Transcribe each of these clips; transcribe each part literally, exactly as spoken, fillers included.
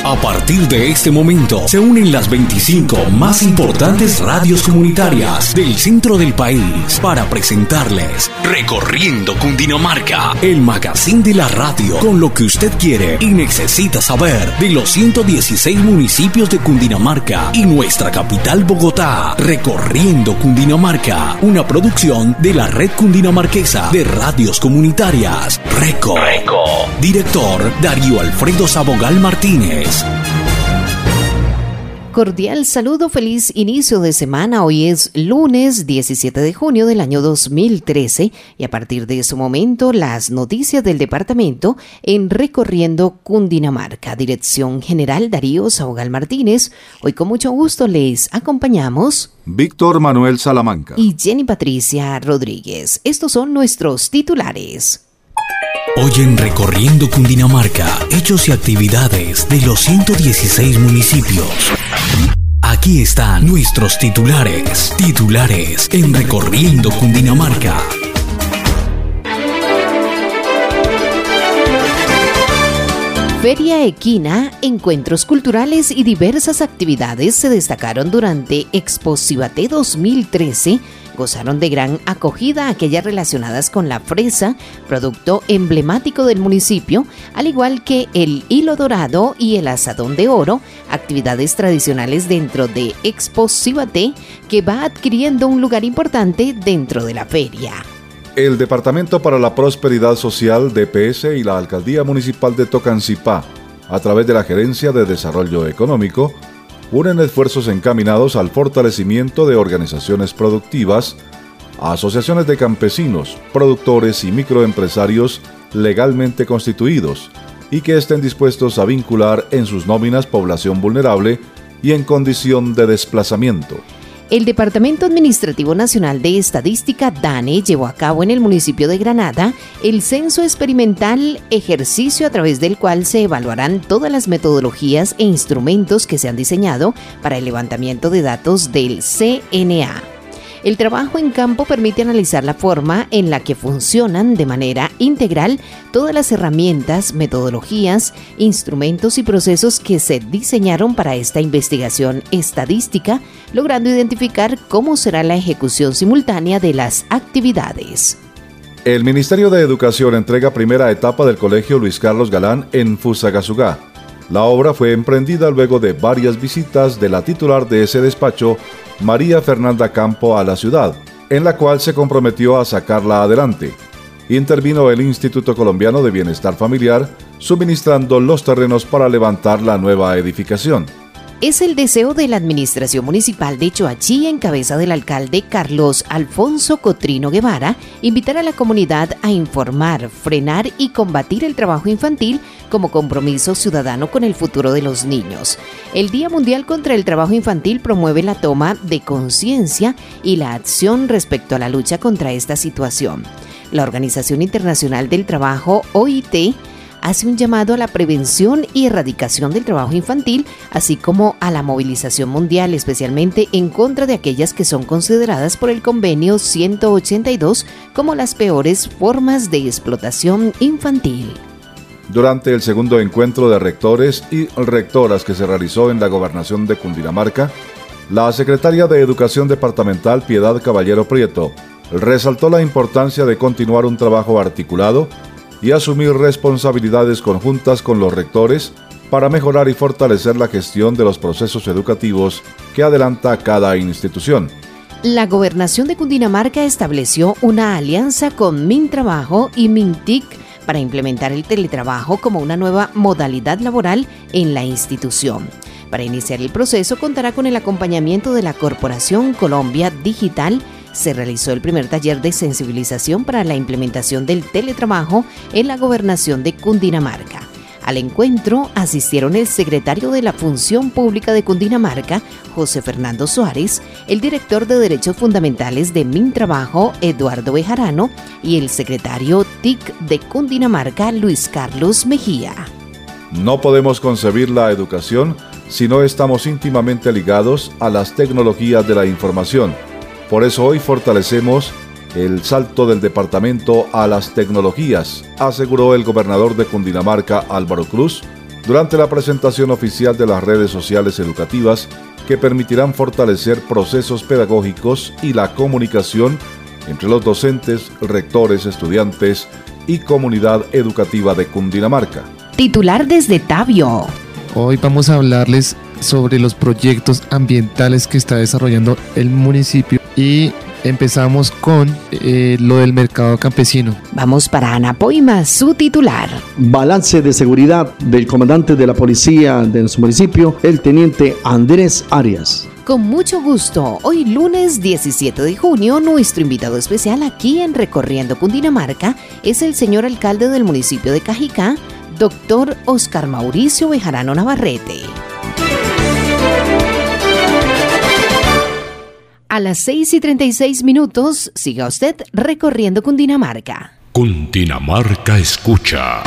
A partir de este momento se unen las veinticinco más importantes radios comunitarias del centro del país para presentarles Recorriendo Cundinamarca, el magazine de la radio con lo que usted quiere y necesita saber de los ciento dieciséis municipios de Cundinamarca y nuestra capital Bogotá. Recorriendo Cundinamarca, una producción de la Red Cundinamarquesa de Radios Comunitarias, RECO. RECO. Director Darío Alfredo Sabogal Martínez. Cordial saludo, feliz inicio de semana. Hoy es lunes diecisiete de junio del año dos mil trece y a partir de ese momento las noticias del departamento en Recorriendo Cundinamarca. Dirección General Darío Sabogal Martínez. Hoy con mucho gusto les acompañamos Víctor Manuel Salamanca y Jenny Patricia Rodríguez. Estos son nuestros titulares. Hoy en Recorriendo Cundinamarca, hechos y actividades de los ciento dieciséis municipios. Aquí están nuestros titulares. Titulares en Recorriendo Cundinamarca. Feria Equina, encuentros culturales y diversas actividades se destacaron durante Expo Cibate dos mil trece. Gozaron de gran acogida aquellas relacionadas con la fresa, producto emblemático del municipio, al igual que el hilo dorado y el asadón de oro, actividades tradicionales dentro de Expo Cibate, que va adquiriendo un lugar importante dentro de la feria. El Departamento para la Prosperidad Social, D P S, y la Alcaldía Municipal de Tocancipá, a través de la Gerencia de Desarrollo Económico, unen esfuerzos encaminados al fortalecimiento de organizaciones productivas, asociaciones de campesinos, productores y microempresarios legalmente constituidos y que estén dispuestos a vincular en sus nóminas población vulnerable y en condición de desplazamiento. El Departamento Administrativo Nacional de Estadística, DANE, llevó a cabo en el municipio de Granada el censo experimental, ejercicio a través del cual se evaluarán todas las metodologías e instrumentos que se han diseñado para el levantamiento de datos del C N A. El trabajo en campo permite analizar la forma en la que funcionan de manera integral todas las herramientas, metodologías, instrumentos y procesos que se diseñaron para esta investigación estadística, logrando identificar cómo será la ejecución simultánea de las actividades. El Ministerio de Educación entrega primera etapa del Colegio Luis Carlos Galán en Fusagasugá. La obra fue emprendida luego de varias visitas de la titular de ese despacho, María Fernanda Campo, a la ciudad, en la cual se comprometió a sacarla adelante. Intervino el Instituto Colombiano de Bienestar Familiar, suministrando los terrenos para levantar la nueva edificación. Es el deseo de la Administración Municipal de Choachí, en cabeza del alcalde Carlos Alfonso Cotrino Guevara, invitar a la comunidad a informar, frenar y combatir el trabajo infantil como compromiso ciudadano con el futuro de los niños. El Día Mundial contra el Trabajo Infantil promueve la toma de conciencia y la acción respecto a la lucha contra esta situación. La Organización Internacional del Trabajo, O I T, hace un llamado a la prevención y erradicación del trabajo infantil, así como a la movilización mundial, especialmente en contra de aquellas que son consideradas por el Convenio ciento ochenta y dos como las peores formas de explotación infantil. Durante el segundo encuentro de rectores y rectoras que se realizó en la Gobernación de Cundinamarca, la secretaria de Educación Departamental, Piedad Caballero Prieto, resaltó la importancia de continuar un trabajo articulado y asumir responsabilidades conjuntas con los rectores para mejorar y fortalecer la gestión de los procesos educativos que adelanta cada institución. La Gobernación de Cundinamarca estableció una alianza con Mintrabajo y Mintic para implementar el teletrabajo como una nueva modalidad laboral en la institución. Para iniciar el proceso contará con el acompañamiento de la Corporación Colombia Digital. Se realizó el primer taller de sensibilización para la implementación del teletrabajo en la Gobernación de Cundinamarca. Al encuentro asistieron el secretario de la Función Pública de Cundinamarca, José Fernando Suárez, el director de Derechos Fundamentales de Mintrabajo, Eduardo Bejarano, y el secretario T I C de Cundinamarca, Luis Carlos Mejía. No podemos concebir la educación si no estamos íntimamente ligados a las tecnologías de la información. Por eso hoy fortalecemos el salto del departamento a las tecnologías, aseguró el gobernador de Cundinamarca, Álvaro Cruz, durante la presentación oficial de las redes sociales educativas que permitirán fortalecer procesos pedagógicos y la comunicación entre los docentes, rectores, estudiantes y comunidad educativa de Cundinamarca. Titular desde Tabio. Hoy vamos a hablarles sobre los proyectos ambientales que está desarrollando el municipio y empezamos con eh, lo del mercado campesino. Vamos para Anapoima, su titular. Balance de seguridad del comandante de la policía de su municipio, el teniente Andrés Arias. Con mucho gusto, hoy lunes diecisiete de junio, nuestro invitado especial aquí en Recorriendo Cundinamarca es el señor alcalde del municipio de Cajicá, doctor Oscar Mauricio Bejarano Navarrete. A las seis y treinta y seis minutos, siga usted recorriendo Cundinamarca. Cundinamarca escucha.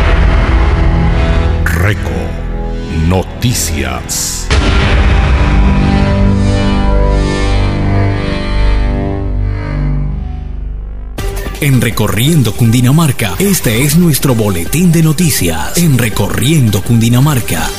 Reco Noticias. En Recorriendo Cundinamarca, este es nuestro boletín de noticias. En Recorriendo Cundinamarca.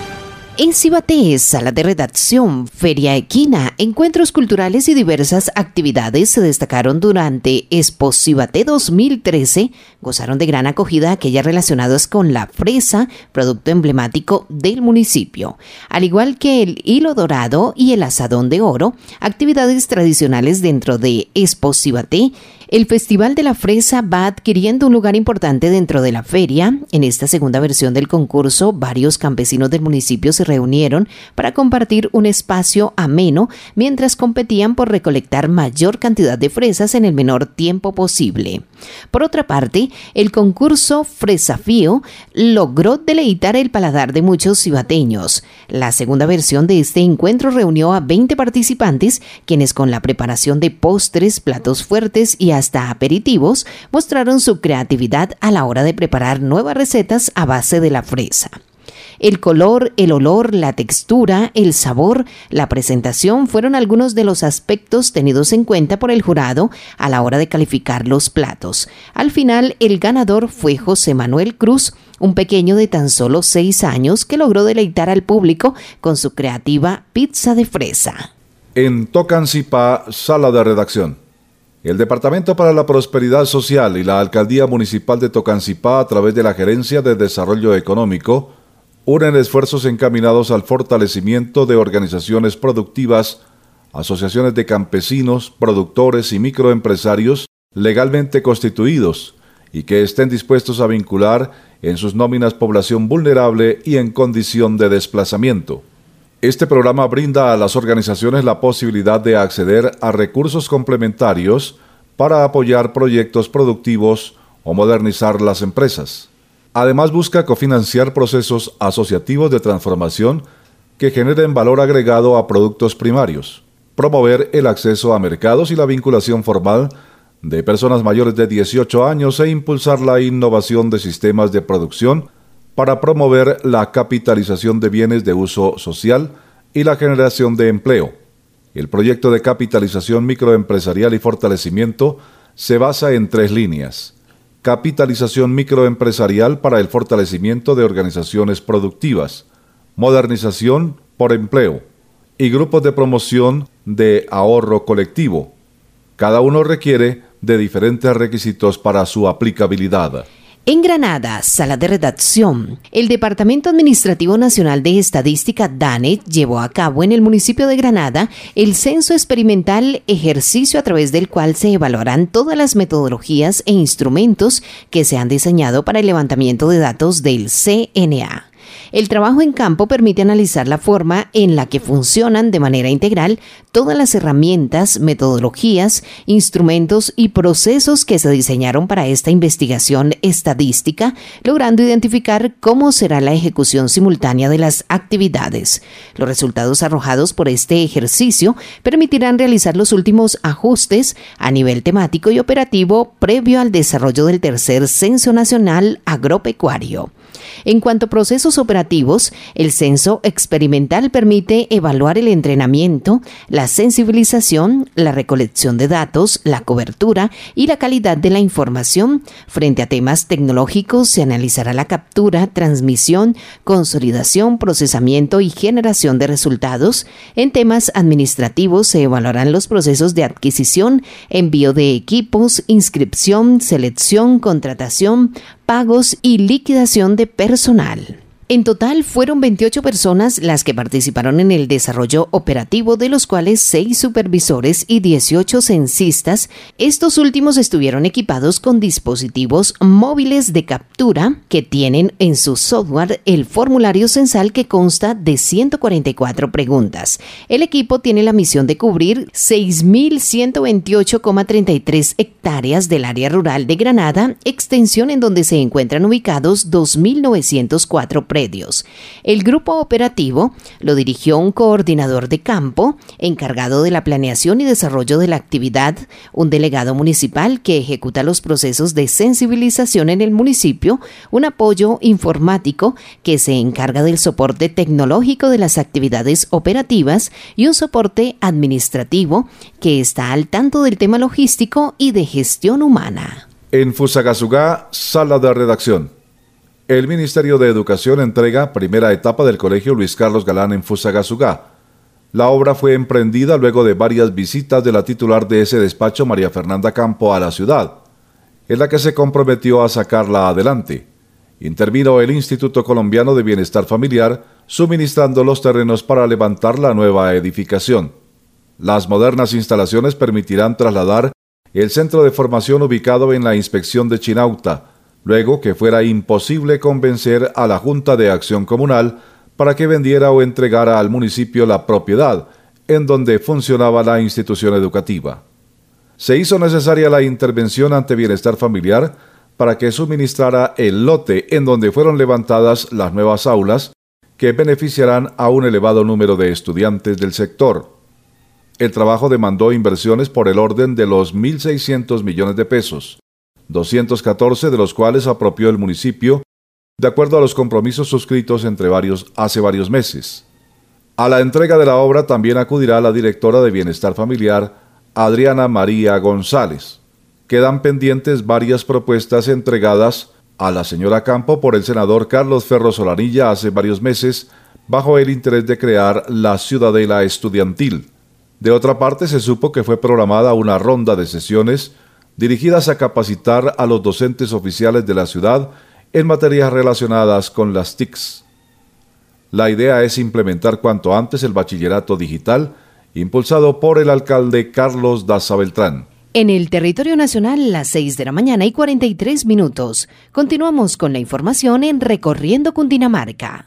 En Cibaté, sala de redacción, feria equina, encuentros culturales y diversas actividades se destacaron durante Expo Cibaté dos mil trece. Gozaron de gran acogida aquellas relacionadas con la fresa, producto emblemático del municipio. Al igual que el hilo dorado y el asadón de oro, actividades tradicionales dentro de Expo Cibaté. El Festival de la Fresa va adquiriendo un lugar importante dentro de la feria. En esta segunda versión del concurso, varios campesinos del municipio se reunieron para compartir un espacio ameno mientras competían por recolectar mayor cantidad de fresas en el menor tiempo posible. Por otra parte, el concurso Fresafío logró deleitar el paladar de muchos cibateños. La segunda versión de este encuentro reunió a veinte participantes, quienes con la preparación de postres, platos fuertes y hasta aperitivos, mostraron su creatividad a la hora de preparar nuevas recetas a base de la fresa. El color, el olor, la textura, el sabor, la presentación fueron algunos de los aspectos tenidos en cuenta por el jurado a la hora de calificar los platos. Al final, el ganador fue José Manuel Cruz, un pequeño de tan solo seis años que logró deleitar al público con su creativa pizza de fresa. En Tocancipá, sala de redacción. El Departamento para la Prosperidad Social y la Alcaldía Municipal de Tocancipá, a través de la Gerencia de Desarrollo Económico, unen esfuerzos encaminados al fortalecimiento de organizaciones productivas, asociaciones de campesinos, productores y microempresarios legalmente constituidos y que estén dispuestos a vincular en sus nóminas población vulnerable y en condición de desplazamiento. Este programa brinda a las organizaciones la posibilidad de acceder a recursos complementarios para apoyar proyectos productivos o modernizar las empresas. Además, busca cofinanciar procesos asociativos de transformación que generen valor agregado a productos primarios, promover el acceso a mercados y la vinculación formal de personas mayores de dieciocho años e impulsar la innovación de sistemas de producción para promover la capitalización de bienes de uso social y la generación de empleo. El proyecto de capitalización microempresarial y fortalecimiento se basa en tres líneas: capitalización microempresarial para el fortalecimiento de organizaciones productivas, modernización por empleo y grupos de promoción de ahorro colectivo. Cada uno requiere de diferentes requisitos para su aplicabilidad. En Granada, sala de redacción. El Departamento Administrativo Nacional de Estadística DANE llevó a cabo en el municipio de Granada el censo experimental, ejercicio a través del cual se evaluarán todas las metodologías e instrumentos que se han diseñado para el levantamiento de datos del C N A. El trabajo en campo permite analizar la forma en la que funcionan de manera integral todas las herramientas, metodologías, instrumentos y procesos que se diseñaron para esta investigación estadística, logrando identificar cómo será la ejecución simultánea de las actividades. Los resultados arrojados por este ejercicio permitirán realizar los últimos ajustes a nivel temático y operativo previo al desarrollo del tercer Censo Nacional Agropecuario. En cuanto a procesos operativos, el censo experimental permite evaluar el entrenamiento, la sensibilización, la recolección de datos, la cobertura y la calidad de la información. Frente a temas tecnológicos, se analizará la captura, transmisión, consolidación, procesamiento y generación de resultados. En temas administrativos, se evaluarán los procesos de adquisición, envío de equipos, inscripción, selección, contratación, pagos y liquidación de personal. En total, fueron veintiocho personas las que participaron en el desarrollo operativo, de los cuales seis supervisores y dieciocho censistas. Estos últimos estuvieron equipados con dispositivos móviles de captura que tienen en su software el formulario censal, que consta de ciento cuarenta y cuatro preguntas. El equipo tiene la misión de cubrir seis mil ciento veintiocho coma treinta y tres hectáreas del área rural de Granada, extensión en donde se encuentran ubicados dos mil novecientos cuatro predios. El grupo operativo lo dirigió un coordinador de campo encargado de la planeación y desarrollo de la actividad, un delegado municipal que ejecuta los procesos de sensibilización en el municipio, un apoyo informático que se encarga del soporte tecnológico de las actividades operativas y un soporte administrativo que está al tanto del tema logístico y de gestión humana. En Fusagasugá, sala de redacción. El Ministerio de Educación entrega primera etapa del Colegio Luis Carlos Galán en Fusagasugá. La obra fue emprendida luego de varias visitas de la titular de ese despacho, María Fernanda Campo, a la ciudad, en la que se comprometió a sacarla adelante. Intervino el Instituto Colombiano de Bienestar Familiar, suministrando los terrenos para levantar la nueva edificación. Las modernas instalaciones permitirán trasladar el centro de formación ubicado en la inspección de Chinauta, luego que fuera imposible convencer a la Junta de Acción Comunal para que vendiera o entregara al municipio la propiedad en donde funcionaba la institución educativa. Se hizo necesaria la intervención ante Bienestar Familiar para que suministrara el lote en donde fueron levantadas las nuevas aulas que beneficiarán a un elevado número de estudiantes del sector. El trabajo demandó inversiones por el orden de los mil seiscientos millones de pesos. doscientos catorce de los cuales apropió el municipio, de acuerdo a los compromisos suscritos entre varios hace varios meses. A la entrega de la obra también acudirá la directora de Bienestar Familiar, Adriana María González. Quedan pendientes varias propuestas entregadas a la señora Campo por el senador Carlos Ferro Solanilla hace varios meses, bajo el interés de crear la Ciudadela Estudiantil. De otra parte, se supo que fue programada una ronda de sesiones dirigidas a capacitar a los docentes oficiales de la ciudad en materias relacionadas con las T I Cs. La idea es implementar cuanto antes el bachillerato digital, impulsado por el alcalde Carlos Daza Beltrán. En el territorio nacional, las seis de la mañana y cuarenta y tres minutos. Continuamos con la información en Recorriendo Cundinamarca.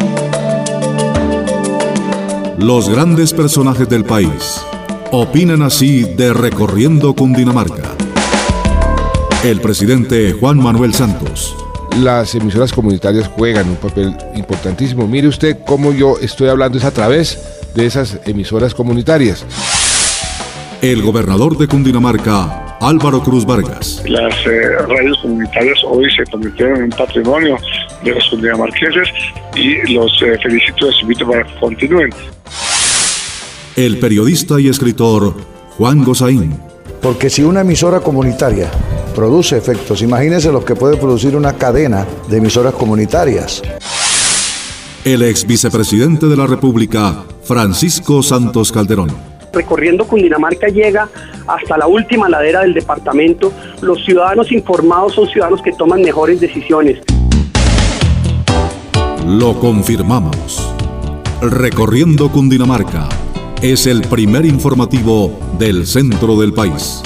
Los grandes personajes del país opinan así de Recorriendo Cundinamarca. El presidente Juan Manuel Santos. Las emisoras comunitarias juegan un papel importantísimo. Mire usted cómo yo estoy hablando es a través de esas emisoras comunitarias. El gobernador de Cundinamarca, Álvaro Cruz Vargas. Las eh, radios comunitarias hoy se convirtieron en un patrimonio de los cundinamarqueses y los eh, felicito y los invito para que continúen. El periodista y escritor Juan Gozaín. Porque si una emisora comunitaria produce efectos, imagínense lo que puede producir una cadena de emisoras comunitarias. El ex vicepresidente de la República, Francisco Santos Calderón. Recorriendo Cundinamarca llega hasta la última ladera del departamento. Los ciudadanos informados son ciudadanos que toman mejores decisiones. Lo confirmamos. Recorriendo Cundinamarca es el primer informativo del centro del país.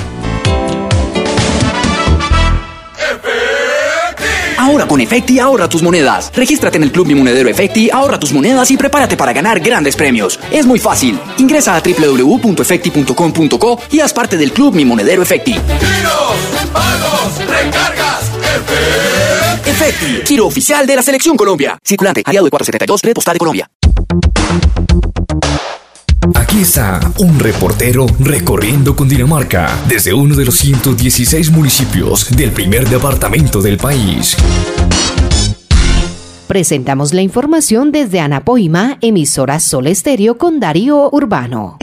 Ahora con Efecti ahorra tus monedas. Regístrate en el Club Mi Monedero Efecti, ahorra tus monedas y prepárate para ganar grandes premios. Es muy fácil. Ingresa a doble u doble u doble u punto efecti punto com punto co y haz parte del Club Mi Monedero Efecti. Giros, pagos, recargas, Efecti. Efecti, giro oficial de la Selección Colombia. Circulante, aliado de cuatrocientos setenta y dos, Red Postal de Colombia. Aquí está un reportero recorriendo Cundinamarca desde uno de los ciento dieciséis municipios del primer departamento del país. Presentamos la información desde Anapoima, emisora Sol Estéreo con Darío Urbano.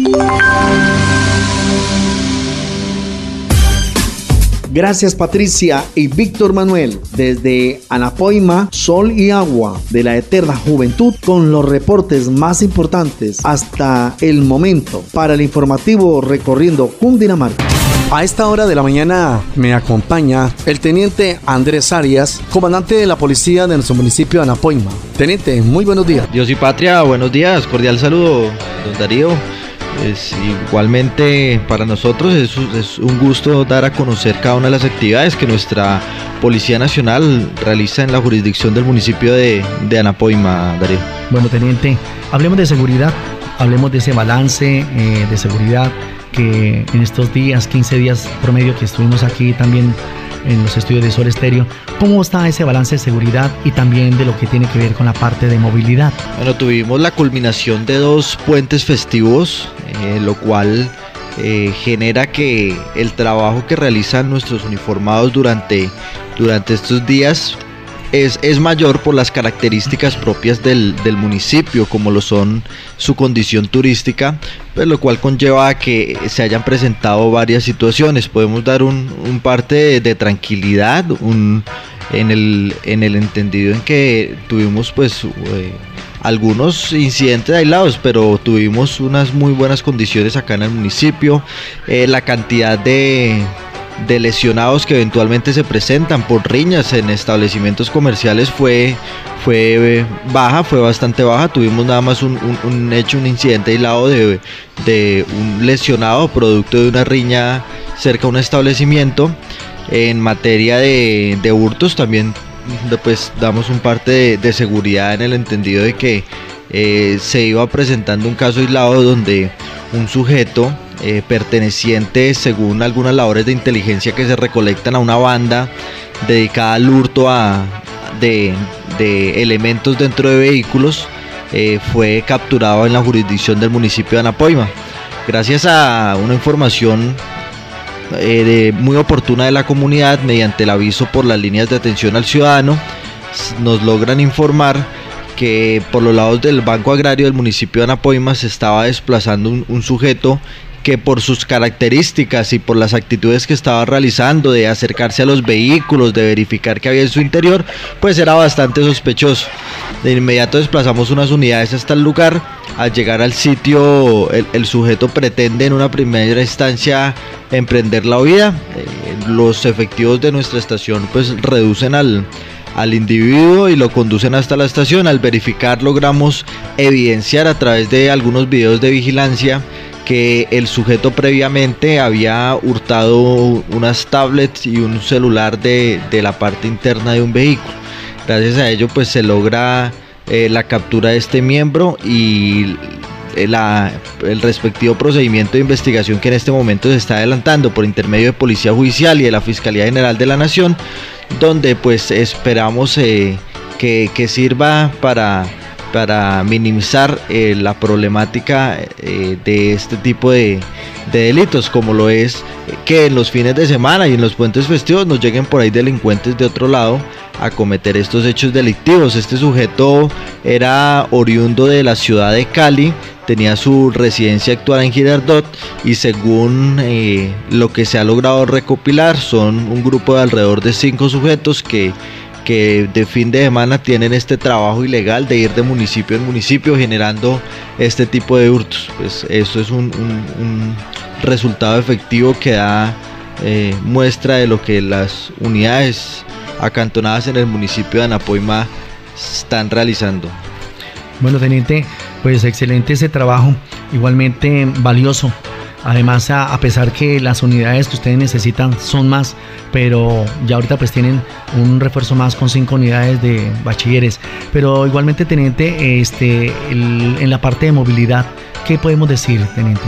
Gracias Patricia y Víctor Manuel desde Anapoima, Sol y Agua de la Eterna Juventud con los reportes más importantes hasta el momento para el informativo Recorriendo Cundinamarca. A esta hora de la mañana me acompaña el teniente Andrés Arias, comandante de la policía de nuestro municipio de Anapoima. Teniente, muy buenos días. Dios y patria, buenos días, cordial saludo, don Darío. Es igualmente para nosotros es, es un gusto dar a conocer cada una de las actividades que nuestra Policía Nacional realiza en la jurisdicción del municipio de, de Anapoima, Darío. Bueno, teniente, hablemos de seguridad, hablemos de ese balance eh, de seguridad que en estos días, quince días promedio que estuvimos aquí también en los estudios de Sol Estéreo, ¿cómo está ese balance de seguridad y también de lo que tiene que ver con la parte de movilidad? Bueno, tuvimos la culminación de dos puentes festivos, eh, lo cual eh, genera que el trabajo que realizan nuestros uniformados durante, durante estos días Es, es mayor por las características propias del, del municipio, como lo son su condición turística, pues lo cual conlleva a que se hayan presentado varias situaciones. Podemos dar un, un parte de, de tranquilidad un, en, el, en el entendido en que tuvimos pues eh, algunos incidentes aislados, pero tuvimos unas muy buenas condiciones acá en el municipio. Eh, la cantidad de... de lesionados que eventualmente se presentan por riñas en establecimientos comerciales fue, fue baja, fue bastante baja. Tuvimos nada más un, un, un hecho, un incidente aislado de, de un lesionado producto de una riña cerca a un establecimiento. En materia de, de hurtos también pues damos un parte de, de seguridad en el entendido de que eh, se iba presentando un caso aislado donde un sujeto Eh, perteneciente, según algunas labores de inteligencia que se recolectan, a una banda dedicada al hurto a, de, de elementos dentro de vehículos, eh, fue capturado en la jurisdicción del municipio de Anapoima. Gracias a una información eh, de, muy oportuna de la comunidad, mediante el aviso por las líneas de atención al ciudadano, nos logran informar que por los lados del Banco Agrario del municipio de Anapoima se estaba desplazando un, un sujeto que por sus características y por las actitudes que estaba realizando de acercarse a los vehículos, de verificar que había en su interior, pues era bastante sospechoso. De inmediato desplazamos unas unidades hasta el lugar. Al llegar al sitio, el, el sujeto pretende en una primera instancia emprender la huida. Eh, los efectivos de nuestra estación pues reducen al al individuo y lo conducen hasta la estación. Al verificar logramos evidenciar a través de algunos videos de vigilancia que el sujeto previamente había hurtado unas tablets y un celular de, de la parte interna de un vehículo. Gracias a ello pues se logra eh, la captura de este miembro y la, el respectivo procedimiento de investigación que en este momento se está adelantando por intermedio de Policía Judicial y de la Fiscalía General de la Nación, donde pues esperamos eh, que, que sirva para, para minimizar eh, la problemática eh, de este tipo de, de delitos, como lo es que en los fines de semana y en los puentes festivos nos lleguen por ahí delincuentes de otro lado a cometer estos hechos delictivos. Este sujeto era oriundo de la ciudad de Cali, tenía su residencia actual en Girardot y según eh, lo que se ha logrado recopilar son un grupo de alrededor de cinco sujetos que, que de fin de semana tienen este trabajo ilegal de ir de municipio en municipio generando este tipo de hurtos. Pues eso es un, un, un resultado efectivo que da eh, muestra de lo que las unidades acantonadas en el municipio de Anapoima están realizando. Bueno, teniente, pues excelente ese trabajo, igualmente valioso. Además, a, a pesar que las unidades que ustedes necesitan son más, pero ya ahorita pues tienen un refuerzo más con cinco unidades de bachilleres. Pero igualmente, teniente, este, el, en la parte de movilidad, ¿qué podemos decir, teniente?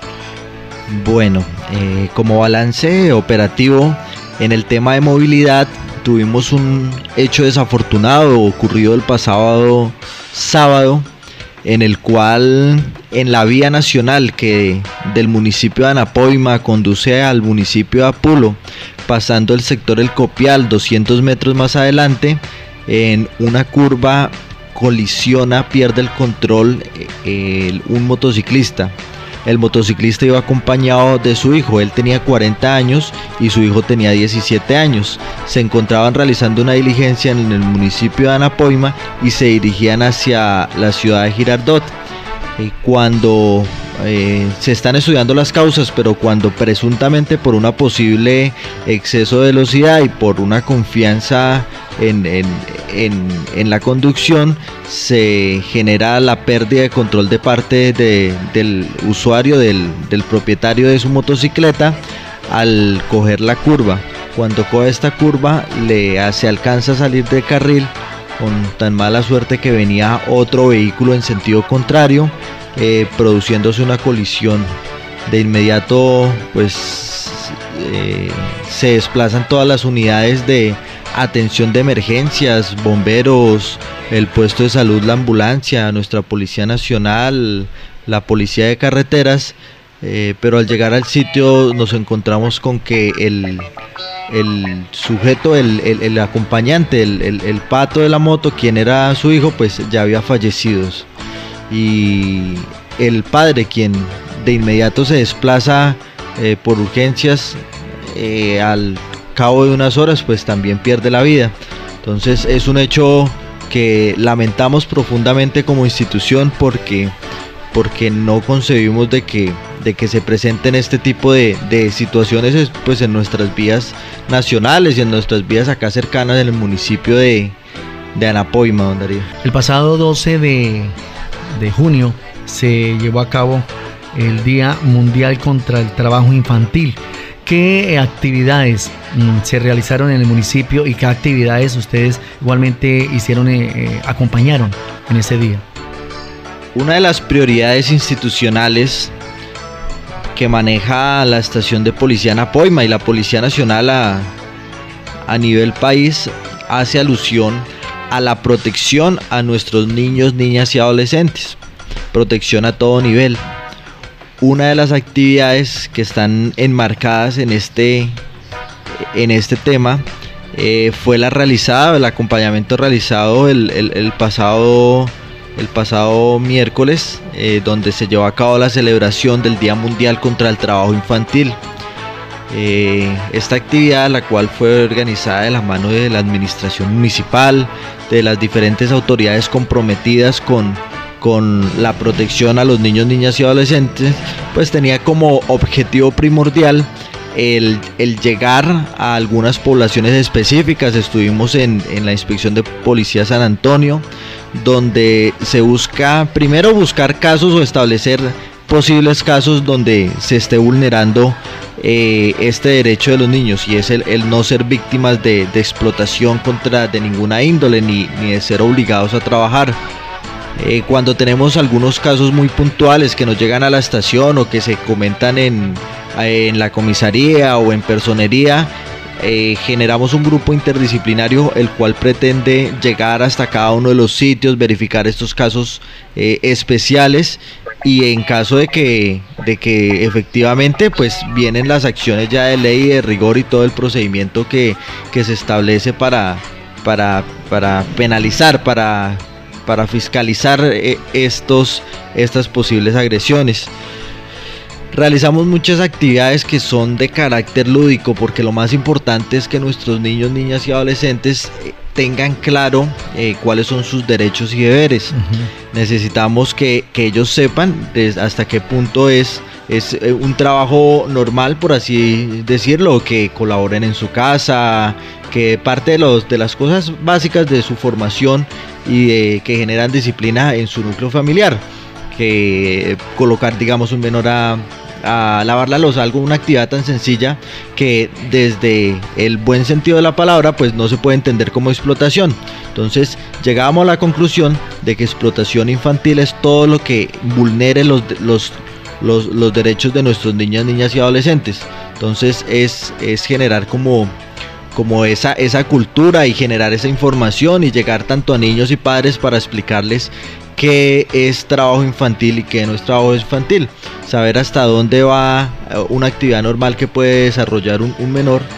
Bueno, eh, como balance operativo en el tema de movilidad, tuvimos un hecho desafortunado ocurrido el pasado sábado, en el cual en la vía nacional que del municipio de Anapoima conduce al municipio de Apulo, pasando el sector El Copial doscientos metros más adelante, en una curva colisiona, pierde el control eh, un motociclista. El motociclista iba acompañado de su hijo, él tenía cuarenta años y su hijo tenía diecisiete años. Se encontraban realizando una diligencia en el municipio de Anapoima y se dirigían hacia la ciudad de Girardot. Y cuando eh, se están estudiando las causas, pero cuando presuntamente por una posible exceso de velocidad y por una confianza en, en, en, en la conducción, se genera la pérdida de control de parte de, del usuario, del, del propietario de su motocicleta al coger la curva. Cuando coge esta curva le hace, alcanza a salir de carril con tan mala suerte que venía otro vehículo en sentido contrario, eh, produciéndose una colisión. De inmediato pues eh, se desplazan todas las unidades de atención de emergencias, bomberos, el puesto de salud, la ambulancia, nuestra Policía Nacional, la Policía de Carreteras, eh, pero al llegar al sitio nos encontramos con que el, el sujeto, el, el, el acompañante, el, el, el pato de la moto, quien era su hijo, pues ya había fallecido. Y el padre, quien de inmediato se desplaza eh, por urgencias, eh, al cabo de unas horas pues también pierde la vida. Entonces es un hecho que lamentamos profundamente como institución porque, porque no concebimos de que, de que se presenten este tipo de, de situaciones pues en nuestras vías nacionales y en nuestras vías acá cercanas en el municipio de, de Anapoima, don Darío. El pasado doce de, de junio se llevó a cabo el Día Mundial contra el Trabajo Infantil. ¿Qué actividades mm, se realizaron en el municipio y qué actividades ustedes igualmente hicieron, eh, eh, acompañaron en ese día? Una de las prioridades institucionales que maneja la estación de policía Anapoima y la Policía Nacional a, a nivel país hace alusión a la protección a nuestros niños, niñas y adolescentes. Protección a todo nivel. Una de las actividades que están enmarcadas en este, en este tema eh, fue la realizada, el acompañamiento realizado el, el, el, pasado, el pasado miércoles, eh, donde se llevó a cabo la celebración del Día Mundial contra el Trabajo Infantil. Eh, esta actividad, la cual fue organizada de la mano de la administración municipal, de las diferentes autoridades comprometidas con con la protección a los niños, niñas y adolescentes, pues tenía como objetivo primordial el, el llegar a algunas poblaciones específicas. Estuvimos en, en la inspección de Policía San Antonio, donde se busca, primero buscar casos o establecer posibles casos donde se esté vulnerando eh, este derecho de los niños, y es el, el no ser víctimas de, de explotación contra de ninguna índole, ni, ni de ser obligados a trabajar. Eh, cuando tenemos algunos casos muy puntuales que nos llegan a la estación o que se comentan en, en la comisaría o en personería, eh, generamos un grupo interdisciplinario el cual pretende llegar hasta cada uno de los sitios, verificar estos casos eh, especiales, y en caso de que, de que efectivamente pues vienen las acciones ya de ley, de rigor y todo el procedimiento que, que se establece para, para, para penalizar, para para fiscalizar eh, estos, estas posibles agresiones. Realizamos muchas actividades que son de carácter lúdico, porque lo más importante es que nuestros niños, niñas y adolescentes eh, tengan claro eh, cuáles son sus derechos y deberes. Uh-huh. Necesitamos que, que ellos sepan desde hasta qué punto es, es eh, un trabajo normal, por así decirlo, que colaboren en su casa, que parte de, los, de las cosas básicas de su formación y de, que generan disciplina en su núcleo familiar, que colocar, digamos, un menor a, a lavar la loza, algo, una actividad tan sencilla que desde el buen sentido de la palabra pues no se puede entender como explotación. Entonces llegábamos a la conclusión de que explotación infantil es todo lo que vulnere los, los, los, los derechos de nuestros niños, niñas y adolescentes. Entonces es, es generar como como esa, esa cultura y generar esa información y llegar tanto a niños y padres para explicarles qué es trabajo infantil y qué no es trabajo infantil. Saber hasta dónde va una actividad normal que puede desarrollar un, un menor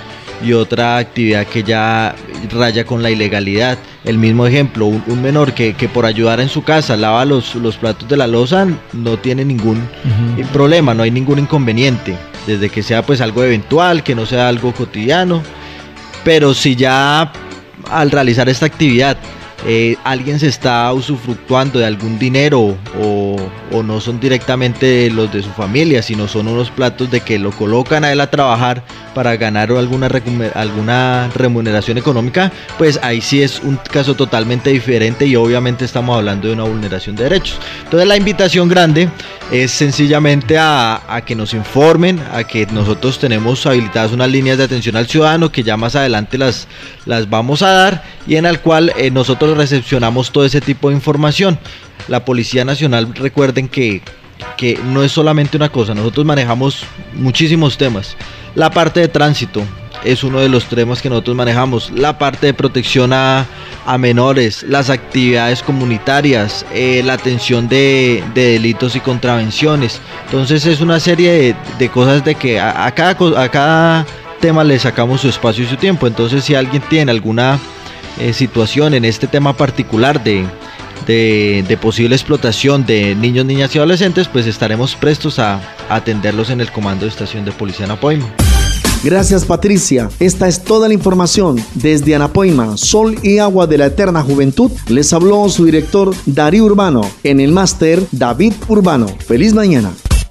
y otra actividad que ya raya con la ilegalidad. El mismo ejemplo, un, un menor que, que por ayudar en su casa lava los, los platos de la loza, no tiene ningún uh-huh. problema, no hay ningún inconveniente, desde que sea pues algo eventual, que no sea algo cotidiano. Pero si ya al realizar esta actividad eh, alguien se está usufructuando de algún dinero o, o no son directamente los de su familia, sino son unos platos de que lo colocan a él a trabajar para ganar alguna, alguna remuneración económica, pues ahí sí es un caso totalmente diferente y obviamente estamos hablando de una vulneración de derechos. Entonces la invitación grande es sencillamente a, a que nos informen, a que nosotros tenemos habilitadas unas líneas de atención al ciudadano que ya más adelante las, las vamos a dar y en el cual eh, nosotros recepcionamos todo ese tipo de información. La Policía Nacional, recuerden que, que no es solamente una cosa, nosotros manejamos muchísimos temas. La parte de tránsito es uno de los temas que nosotros manejamos, la parte de protección a, a menores, las actividades comunitarias, eh, la atención de, de delitos y contravenciones. Entonces es una serie de, de cosas de que a, a, cada, a cada tema le sacamos su espacio y su tiempo. Entonces si alguien tiene alguna eh, situación en este tema particular de, de, de posible explotación de niños, niñas y adolescentes, pues estaremos prestos a, a atenderlos en el Comando de Estación de Policía Anapoima. Gracias, Patricia. Esta es toda la información desde Anapoima, Sol y Agua de la Eterna Juventud. Les habló su director Darío Urbano, en el máster David Urbano. Feliz mañana.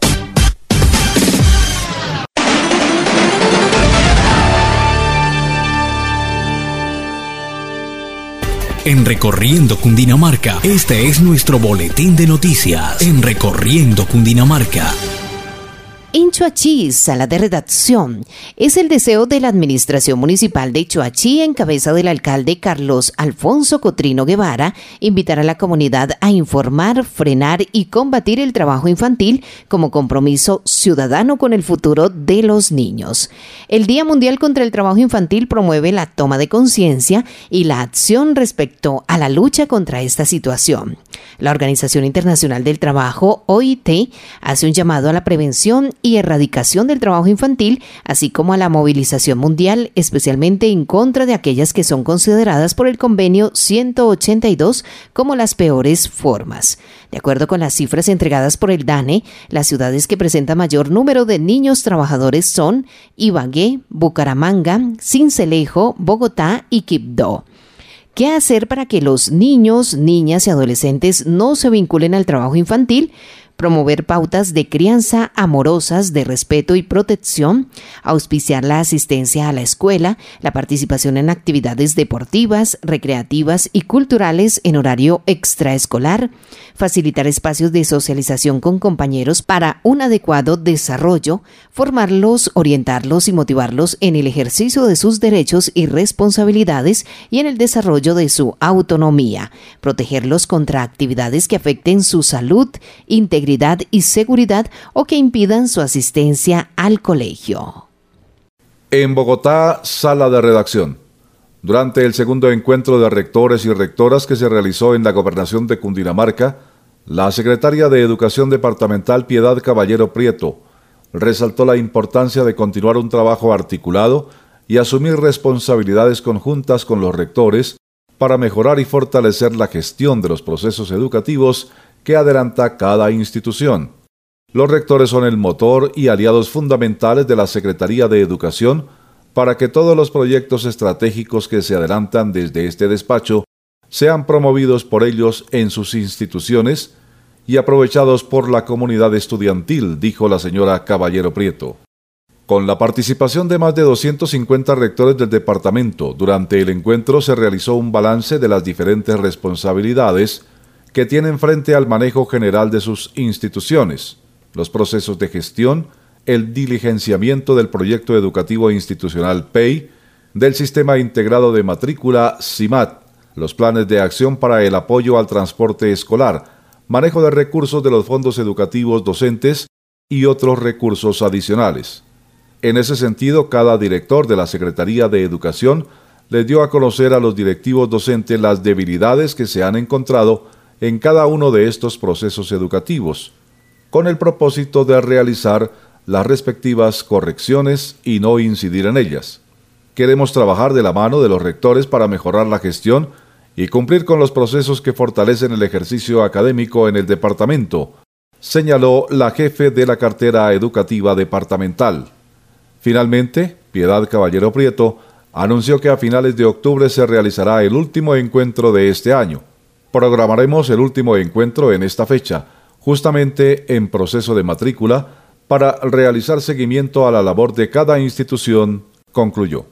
En Recorriendo Cundinamarca, este es nuestro boletín de noticias. En Recorriendo Cundinamarca. En Choachí, sala de redacción. Es el deseo de la Administración Municipal de Choachí, en cabeza del alcalde Carlos Alfonso Cotrino Guevara, invitar a la comunidad a informar, frenar y combatir el trabajo infantil como compromiso ciudadano con el futuro de los niños. El Día Mundial contra el Trabajo Infantil promueve la toma de conciencia y la acción respecto a la lucha contra esta situación. La Organización Internacional del Trabajo, O I T, hace un llamado a la prevención y erradicación del trabajo infantil, así como a la movilización mundial, especialmente en contra de aquellas que son consideradas por el convenio ciento ochenta y dos como las peores formas. De acuerdo con las cifras entregadas por el DANE, las ciudades que presentan mayor número de niños trabajadores son Ibagué, Bucaramanga, Sincelejo, Bogotá y Quibdó. ¿Qué hacer para que los niños, niñas y adolescentes no se vinculen al trabajo infantil? Promover pautas de crianza amorosas, de respeto y protección, auspiciar la asistencia a la escuela, la participación en actividades deportivas, recreativas y culturales en horario extraescolar, facilitar espacios de socialización con compañeros para un adecuado desarrollo, formarlos, orientarlos y motivarlos en el ejercicio de sus derechos y responsabilidades y en el desarrollo de su autonomía, protegerlos contra actividades que afecten su salud, integridad y seguridad o que impidan su asistencia al colegio. En Bogotá, sala de redacción. Durante el segundo encuentro de rectores y rectoras que se realizó en la Gobernación de Cundinamarca, la secretaria de Educación Departamental Piedad Caballero Prieto resaltó la importancia de continuar un trabajo articulado y asumir responsabilidades conjuntas con los rectores para mejorar y fortalecer la gestión de los procesos educativos que adelanta cada institución. Los rectores son el motor y aliados fundamentales de la Secretaría de Educación para que todos los proyectos estratégicos que se adelantan desde este despacho sean promovidos por ellos en sus instituciones y aprovechados por la comunidad estudiantil, dijo la señora Caballero Prieto. Con la participación de más de doscientos cincuenta rectores del departamento, durante el encuentro se realizó un balance de las diferentes responsabilidades que tienen frente al manejo general de sus instituciones, los procesos de gestión, el diligenciamiento del proyecto educativo institucional P E I, del Sistema Integrado de Matrícula SIMAT, los planes de acción para el apoyo al transporte escolar, manejo de recursos de los fondos educativos docentes y otros recursos adicionales. En ese sentido, cada director de la Secretaría de Educación les dio a conocer a los directivos docentes las debilidades que se han encontrado en cada uno de estos procesos educativos, con el propósito de realizar las respectivas correcciones y no incidir en ellas. queremos trabajar de la mano de los rectores para mejorar la gestión y cumplir con los procesos que fortalecen el ejercicio académico en el departamento, señaló la jefe de la cartera educativa departamental. Finalmente, Piedad Caballero Prieto anunció que a finales de octubre se realizará el último encuentro de este año. Programaremos el último encuentro en esta fecha, justamente en proceso de matrícula, para realizar seguimiento a la labor de cada institución, concluyó.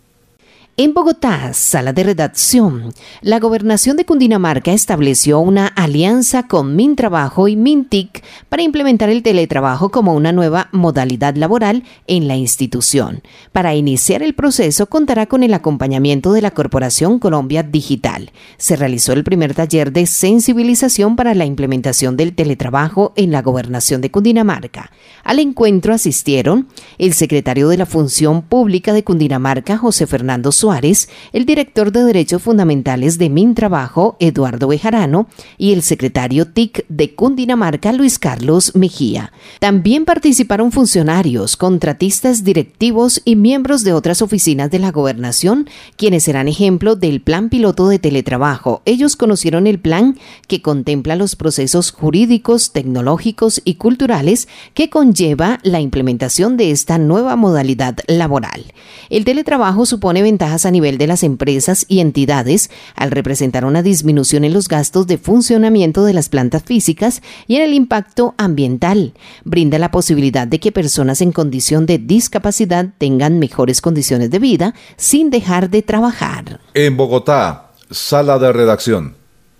En Bogotá, sala de redacción, la Gobernación de Cundinamarca estableció una alianza con Mintrabajo y Mintic para implementar el teletrabajo como una nueva modalidad laboral en la institución. Para iniciar el proceso contará con el acompañamiento de la Corporación Colombia Digital. Se realizó el primer taller de sensibilización para la implementación del teletrabajo en la Gobernación de Cundinamarca. Al encuentro asistieron el secretario de la Función Pública de Cundinamarca, José Fernando Suárez, el director de Derechos Fundamentales de Mintrabajo, Eduardo Bejarano, y el secretario T I C de Cundinamarca, Luis Carlos Mejía. También participaron funcionarios, contratistas, directivos y miembros de otras oficinas de la Gobernación, quienes serán ejemplo del plan piloto de teletrabajo. Ellos conocieron el plan que contempla los procesos jurídicos, tecnológicos y culturales que conlleva la implementación de esta nueva modalidad laboral. El teletrabajo supone ventajas a nivel de las empresas y entidades al representar una disminución en los gastos de funcionamiento de las plantas físicas y en el impacto ambiental. Brinda la posibilidad de que personas en condición de discapacidad tengan mejores condiciones de vida sin dejar de trabajar. En Bogotá, sala de redacción.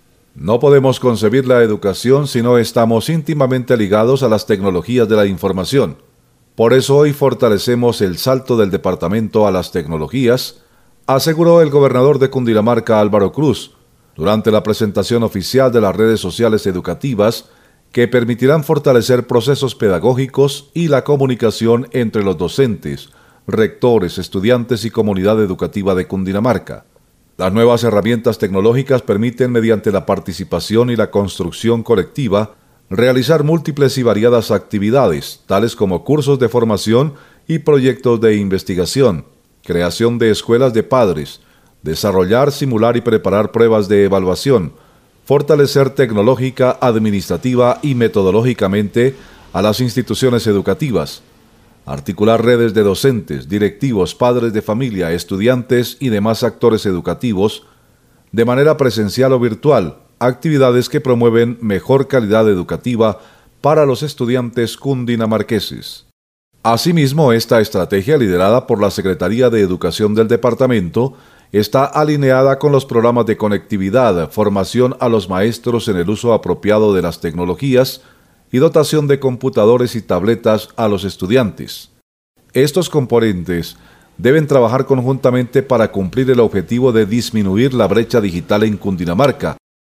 No podemos concebir la educación si no estamos íntimamente ligados a las tecnologías de la información. Por eso hoy fortalecemos el salto del departamento a las tecnologías, aseguró el gobernador de Cundinamarca, Álvaro Cruz, durante la presentación oficial de las redes sociales educativas que permitirán fortalecer procesos pedagógicos y la comunicación entre los docentes, rectores, estudiantes y comunidad educativa de Cundinamarca. Las nuevas herramientas tecnológicas permiten, mediante la participación y la construcción colectiva, realizar múltiples y variadas actividades, tales como cursos de formación y proyectos de investigación, creación de escuelas de padres, desarrollar, simular y preparar pruebas de evaluación, fortalecer tecnológica, administrativa y metodológicamente a las instituciones educativas, articular redes de docentes, directivos, padres de familia, estudiantes y demás actores educativos, de manera presencial o virtual, actividades que promueven mejor calidad educativa para los estudiantes cundinamarqueses. Asimismo, esta estrategia, liderada por la Secretaría de Educación del departamento, está alineada con los programas de conectividad, formación a los maestros en el uso apropiado de las tecnologías y dotación de computadores y tabletas a los estudiantes. Estos componentes deben trabajar conjuntamente para cumplir el objetivo de disminuir la brecha digital en Cundinamarca,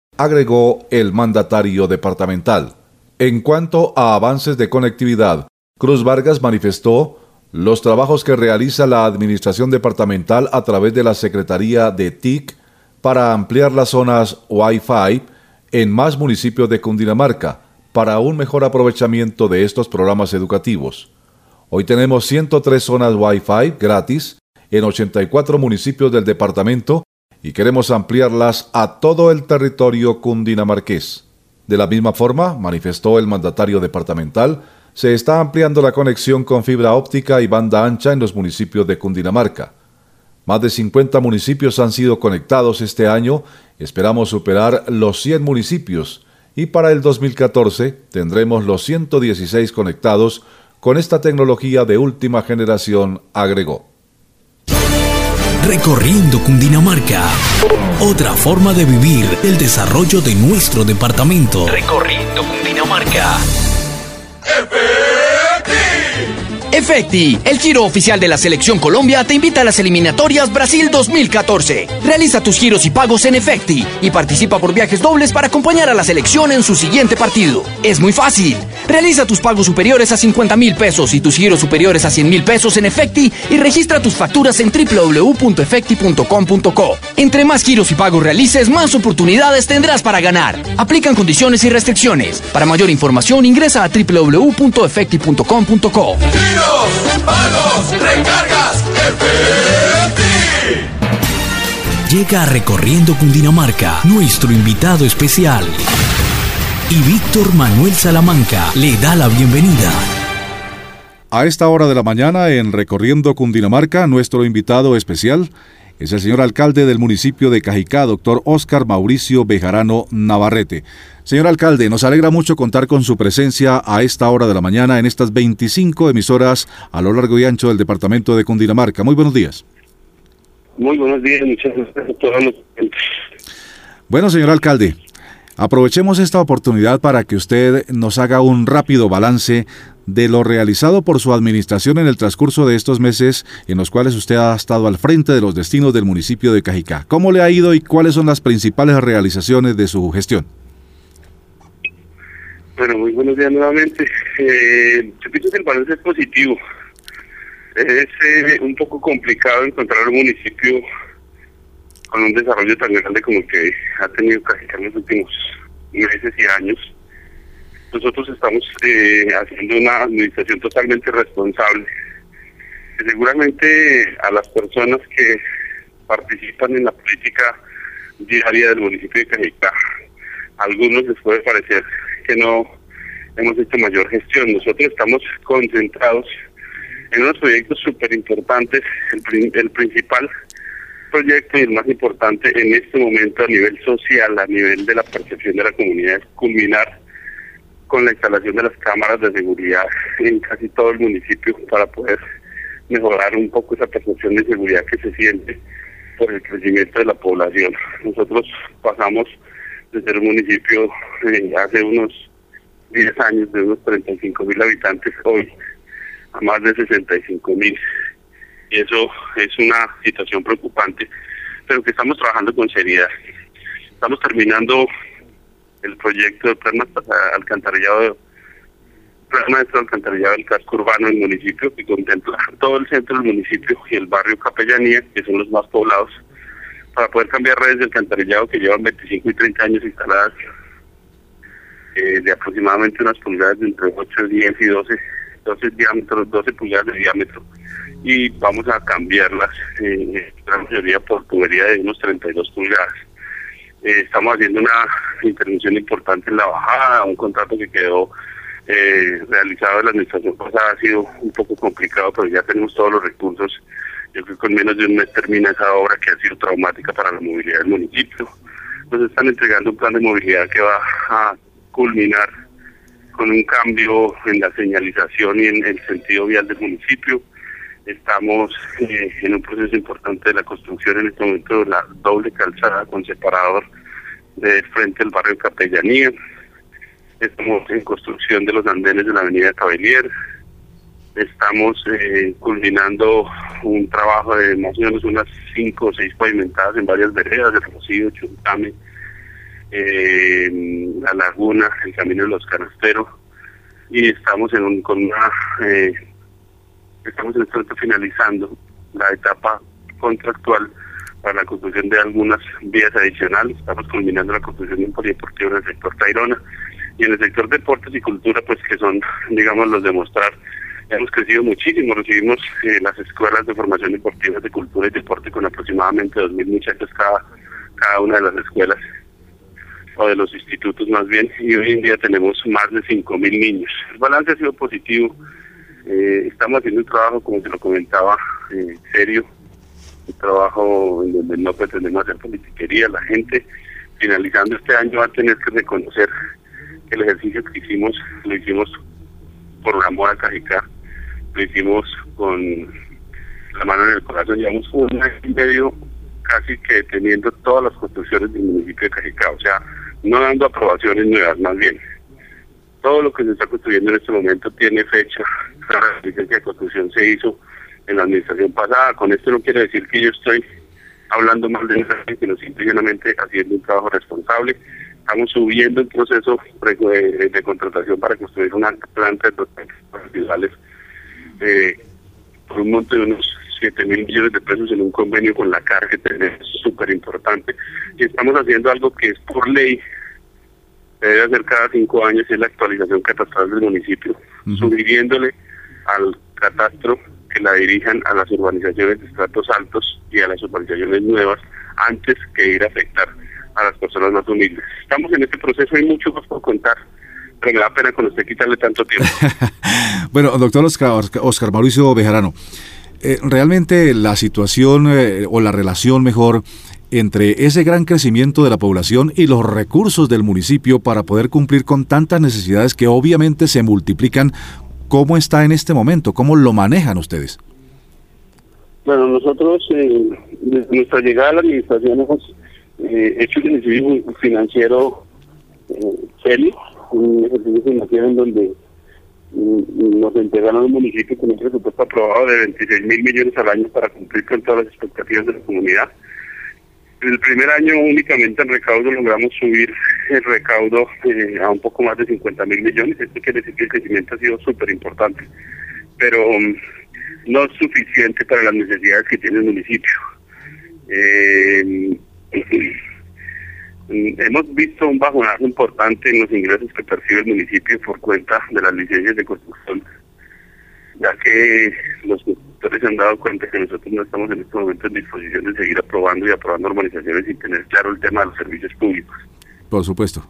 agregó el mandatario departamental. En cuanto a avances de conectividad, Cruz Vargas manifestó los trabajos que realiza la administración departamental a través de la Secretaría de T I C para ampliar las zonas Wi-Fi en más municipios de Cundinamarca para un mejor aprovechamiento de estos programas educativos. Hoy tenemos ciento tres zonas Wi-Fi gratis en ochenta y cuatro municipios del departamento y queremos ampliarlas a todo el territorio cundinamarqués. De la misma forma, manifestó el mandatario departamental, se está ampliando la conexión con fibra óptica y banda ancha en los municipios de Cundinamarca. Más de cincuenta municipios han sido conectados este año, esperamos superar los cien municipios y para el dos mil catorce tendremos los ciento dieciséis conectados con esta tecnología de última generación, agregó. Recorriendo Cundinamarca. Otra forma de vivir el desarrollo de nuestro departamento. Recorriendo Cundinamarca. Efecti, el giro oficial de la Selección Colombia, te invita a las eliminatorias Brasil dos mil catorce. Realiza tus giros y pagos en Efecti y participa por viajes dobles para acompañar a la selección en su siguiente partido. Es muy fácil. Realiza tus pagos superiores a cincuenta mil pesos y tus giros superiores a cien mil pesos en Efecti y registra tus facturas en doble u doble u doble u punto efecti punto com punto co. Entre más giros y pagos realices, más oportunidades tendrás para ganar. Aplican condiciones y restricciones. Para mayor información ingresa a doble u doble u doble u punto efecti punto com punto co. Giros, pagos, recargas, Efecti. llega a Recorriendo Cundinamarca nuestro invitado especial. Y Víctor Manuel Salamanca le da la bienvenida. A esta hora de la mañana en Recorriendo Cundinamarca, nuestro invitado especial es el señor alcalde del municipio de Cajicá, doctor Óscar Mauricio Bejarano Navarrete. Señor alcalde, nos alegra mucho contar con su presencia a esta hora de la mañana en estas veinticinco emisoras a lo largo y ancho del departamento de Cundinamarca. Muy buenos días. Muy buenos días, muchas gracias a todos los clientes. Bueno, señor alcalde, aprovechemos esta oportunidad para que usted nos haga un rápido balance de lo realizado por su administración en el transcurso de estos meses en los cuales usted ha estado al frente de los destinos del municipio de Cajicá. ¿Cómo le ha ido y cuáles son las principales realizaciones de su gestión? Bueno, muy buenos días nuevamente. Eh, yo pienso que el balance es positivo. Es eh, un poco complicado encontrar un municipio con un desarrollo tan grande como el que ha tenido Cajicá en los últimos meses y años. Nosotros estamos eh, haciendo una administración totalmente responsable. Que seguramente a las personas que participan en la política diaria del municipio de Cajicá, a algunos les puede parecer que no hemos hecho mayor gestión. Nosotros estamos concentrados en unos proyectos súper importantes. El, el principal proyecto y el más importante en este momento a nivel social, a nivel de la percepción de la comunidad, es culminar con la instalación de las cámaras de seguridad en casi todo el municipio para poder mejorar un poco esa percepción de seguridad que se siente por el crecimiento de la población. Nosotros pasamos de ser un municipio eh, hace unos diez años de unos treinta y cinco mil habitantes hoy a más de sesenta y cinco mil. Y eso es una situación preocupante, pero que estamos trabajando con seriedad. Estamos terminando el proyecto de plan alcantarillado, plan maestro alcantarillado del casco urbano del municipio, que contempla todo el centro del municipio y el barrio Capellanía, que son los más poblados, para poder cambiar redes de alcantarillado que llevan veinticinco y treinta años instaladas, eh, de aproximadamente unas pulgadas de entre ocho, diez y doce, doce diámetros, doce pulgadas de diámetro, y vamos a cambiarlas, eh, la mayoría por tubería de unos treinta y dos pulgadas. Eh, estamos haciendo una intervención importante en la bajada, un contrato que quedó eh, realizado en la administración pasada ha sido un poco complicado, pero ya tenemos todos los recursos. Yo creo que en menos de un mes termina esa obra que ha sido traumática para la movilidad del municipio. Nos están entregando un plan de movilidad que va a culminar con un cambio en la señalización y en el sentido vial del municipio. Estamos eh, en un proceso importante de la construcción en este momento de la doble calzada con separador de frente al barrio Capellanía. Estamos en construcción de los andenes de la avenida Cabellier. Estamos eh, culminando un trabajo de más o menos unas cinco o seis pavimentadas en varias veredas, el Rocío, Chuntame, eh, La Laguna, el Camino de los Canasteros. Y estamos en un, con una... Eh, Estamos en este momento finalizando la etapa contractual para la construcción de algunas vías adicionales. Estamos culminando la construcción de un polideportivo en el sector Tayrona y en el sector deportes y cultura, pues que son, digamos, los de mostrar. Hemos crecido muchísimo, recibimos eh, las escuelas de formación deportiva, de cultura y deporte con aproximadamente dos mil muchachos cada, cada una de las escuelas o de los institutos más bien, y hoy en día tenemos más de cinco mil niños. El balance ha sido positivo. Eh, estamos haciendo un trabajo, como te lo comentaba, eh, serio, un trabajo en donde no pretendemos hacer politiquería. La gente, finalizando este año, va a tener que reconocer que el ejercicio que hicimos, lo hicimos por amor a Cajicá, lo hicimos con la mano en el corazón. Llevamos un año y medio casi que teniendo todas las construcciones del municipio de Cajicá, o sea, no dando aprobaciones nuevas, más bien. Todo lo que se está construyendo en este momento tiene fecha. La licencia de construcción se hizo en la administración pasada. Con esto no quiere decir que yo estoy hablando mal de nadie, sino simplemente haciendo un trabajo responsable. Estamos subiendo el proceso de, de contratación para construir una planta de protección individuales eh, por un monto de unos siete mil millones de pesos en un convenio con la C A R que tenemos, súper importante. Y estamos haciendo algo que es por ley, se debe hacer cada cinco años, es la actualización catastral del municipio, uh-huh. sugiriéndole al catastro que la dirijan a las urbanizaciones de estratos altos y a las urbanizaciones nuevas antes que ir a afectar a las personas más humildes. Estamos en este proceso, hay mucho más por contar, pero me da pena con usted quitarle tanto tiempo. Bueno, doctor Oscar, Oscar Mauricio Bejarano, eh, realmente la situación eh, o la relación mejor entre ese gran crecimiento de la población y los recursos del municipio para poder cumplir con tantas necesidades que obviamente se multiplican, ¿cómo está en este momento? ¿Cómo lo manejan ustedes? Bueno, nosotros eh, desde nuestra llegada a la administración hemos eh, hecho un ejercicio financiero eh, serio, un ejercicio financiero en donde mm, nos entregaron al municipio con un presupuesto aprobado de veintiséis mil millones al año para cumplir con todas las expectativas de la comunidad. En el primer año únicamente en recaudo logramos subir el recaudo eh, a un poco más de cincuenta mil millones. Esto quiere decir que el crecimiento ha sido súper importante, pero um, no es suficiente para las necesidades que tiene el municipio. Eh, hemos visto un bajonazo importante en los ingresos que percibe el municipio por cuenta de las licencias de construcción, ya que los constructores se han dado cuenta que nosotros no estamos en este momento en disposición de seguir aprobando y aprobando urbanizaciones sin tener claro el tema de los servicios públicos. Por supuesto.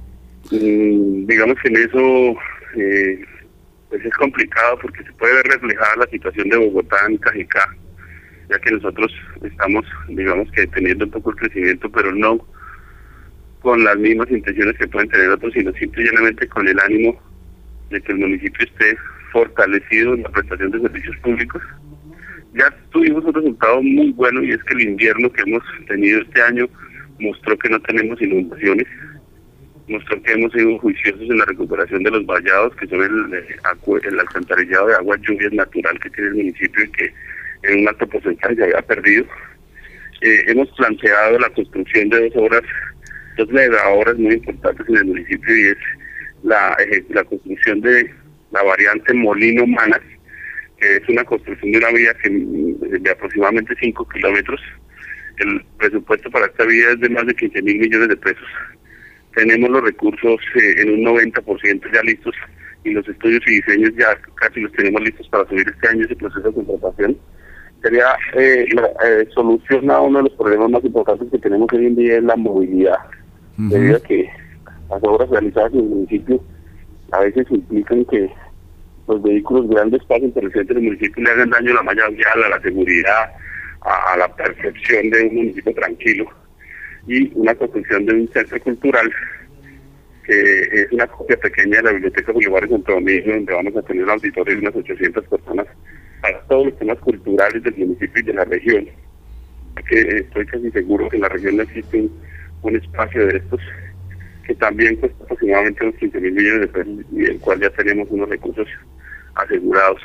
Mm, digamos que en eso eh, pues es complicado porque se puede ver reflejada la situación de Bogotá en Cajicá, ya que nosotros estamos, digamos que teniendo un poco el crecimiento, pero no con las mismas intenciones que pueden tener otros, sino simple y llanamente con el ánimo de que el municipio esté fortalecido en la prestación de servicios públicos. Ya tuvimos un resultado muy bueno, y es que el invierno que hemos tenido este año mostró que no tenemos inundaciones, mostró que hemos sido juiciosos en la recuperación de los vallados, que son el, el, el alcantarillado de agua lluvias natural que tiene el municipio y que en un alto porcentaje se había perdido. Eh, hemos planteado la construcción de dos obras, dos megaobras muy importantes en el municipio, y es la, eh, la construcción de la variante Molino Manas, que es una construcción de una vía que, de aproximadamente cinco kilómetros. El presupuesto para esta vía es de más de quince mil millones de pesos. Tenemos los recursos eh, en un noventa por ciento ya listos, y los estudios y diseños ya casi los tenemos listos para subir este año ese proceso de contratación. Sería eh, la eh, solución a uno de los problemas más importantes que tenemos hoy en día, es la movilidad, uh-huh. debido a que las obras realizadas en el municipio a veces implican que los vehículos grandes pasen por el centro del municipio y le hagan daño a la malla vial, a la seguridad, a, a la percepción de un municipio tranquilo. Y una construcción de un centro cultural, que es una copia pequeña de la Biblioteca Boulevard de Santo Domingo, donde vamos a tener un auditorio de unas ochocientas personas para todos los temas culturales del municipio y de la región. Que estoy casi seguro que en la región no existe un, un espacio de estos, que también cuesta aproximadamente unos quince mil millones de pesos, y del cual ya tenemos unos recursos asegurados.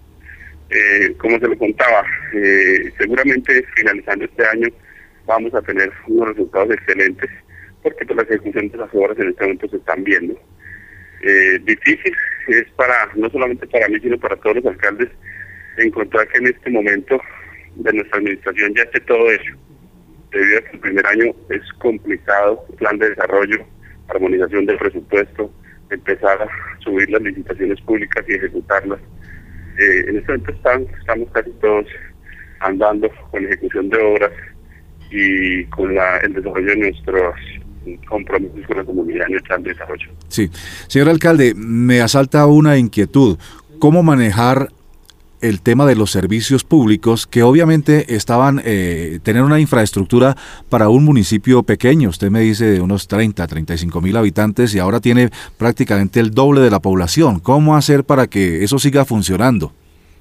Eh, como se lo contaba, eh, seguramente finalizando este año vamos a tener unos resultados excelentes, porque pues, la ejecución de las obras en este momento se están viendo. Eh, difícil es para, no solamente para mí, sino para todos los alcaldes, encontrar que en este momento de nuestra administración ya esté todo hecho, debido a que el primer año es complicado, plan de desarrollo, armonización del presupuesto, empezar a subir las licitaciones públicas y ejecutarlas. Eh, en este momento están, estamos casi todos andando con la ejecución de obras y con la, el desarrollo de nuestros compromisos con la comunidad en el plan de desarrollo. Sí. Señor alcalde, me asalta una inquietud. ¿Cómo manejar el tema de los servicios públicos, que obviamente estaban, eh, tener una infraestructura para un municipio pequeño? Usted me dice de unos treinta, treinta y cinco mil habitantes, y ahora tiene prácticamente el doble de la población. ¿Cómo hacer para que eso siga funcionando?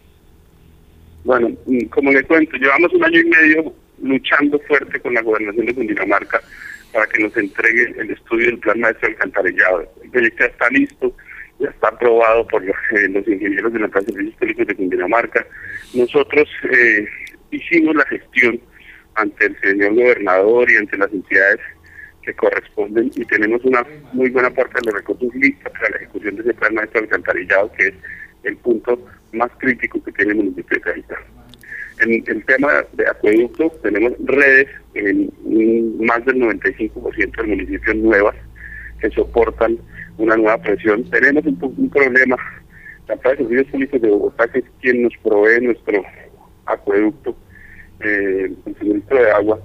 Bueno, como le cuento, llevamos un año y medio luchando fuerte con la gobernación de Cundinamarca para que nos entregue el estudio del plan maestro alcantarillado. El proyecto ya está listo, ya está aprobado por los, eh, los ingenieros de la Casa de Servicios Públicos de Cundinamarca. Nosotros eh, hicimos la gestión ante el señor gobernador y ante las entidades que corresponden, y tenemos una muy buena parte de los recursos listos para la ejecución de ese plan maestro alcantarillado, que es el punto más crítico que tiene el municipio de Cajicá. En el tema de acueducto, tenemos redes en más del noventa y cinco por ciento del municipio nuevas que soportan una nueva presión. Tenemos un, un problema, la Plaza de Servicios Públicos de Bogotá, que es quien nos provee nuestro acueducto, eh, el suministro de agua,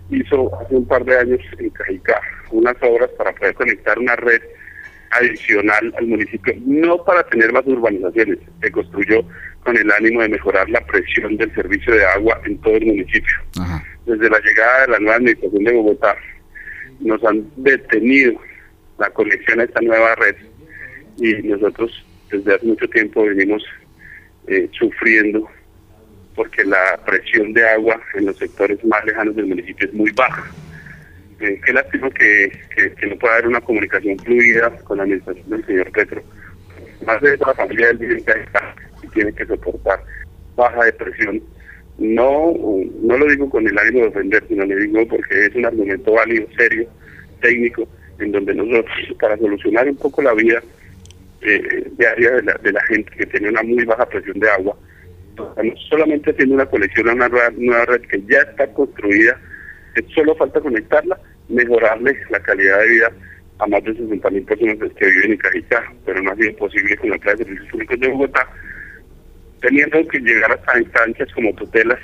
hizo hace un par de años en Cajicá unas obras para poder conectar una red adicional al municipio, no para tener más urbanizaciones, se construyó con el ánimo de mejorar la presión del servicio de agua en todo el municipio. Ajá. Desde la llegada de la nueva administración de Bogotá, nos han detenido la conexión a esta nueva red y nosotros desde hace mucho tiempo venimos eh, sufriendo porque la presión de agua en los sectores más lejanos del municipio es muy baja. Eh, qué lástima que, que, que no pueda haber una comunicación fluida con la administración del señor Petro. Más de toda la familia del dirigente y tiene que soportar baja de presión. No, no lo digo con el ánimo de ofender, sino le digo porque es un argumento válido, serio, técnico, en donde nosotros, para solucionar un poco la vida eh, diaria de la, de la gente que tiene una muy baja presión de agua, estamos solamente haciendo una conexión a una nueva, nueva red que ya está construida, que solo falta conectarla, mejorarle la calidad de vida a más de sesenta mil personas que viven en Cajicá, pero no ha sido posible con la Plaza de Servicios Públicos de Bogotá, teniendo que llegar hasta instancias como tutelas,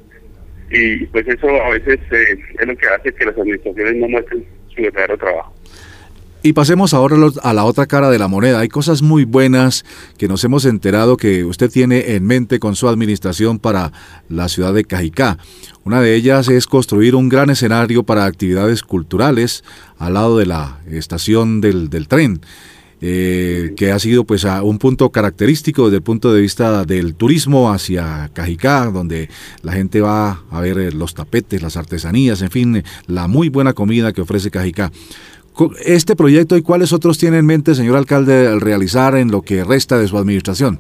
y pues eso a veces eh, es lo que hace que las administraciones no muestren su verdadero trabajo. Y pasemos ahora a la otra cara de la moneda. Hay cosas muy buenas que nos hemos enterado que usted tiene en mente con su administración para la ciudad de Cajicá. Una de ellas es construir un gran escenario para actividades culturales al lado de la estación del, del tren, eh, que ha sido pues a un punto característico desde el punto de vista del turismo hacia Cajicá, donde la gente va a ver los tapetes, las artesanías, en fin, la muy buena comida que ofrece Cajicá. Este proyecto y cuáles otros tiene en mente, señor alcalde, al realizar en lo que resta de su administración.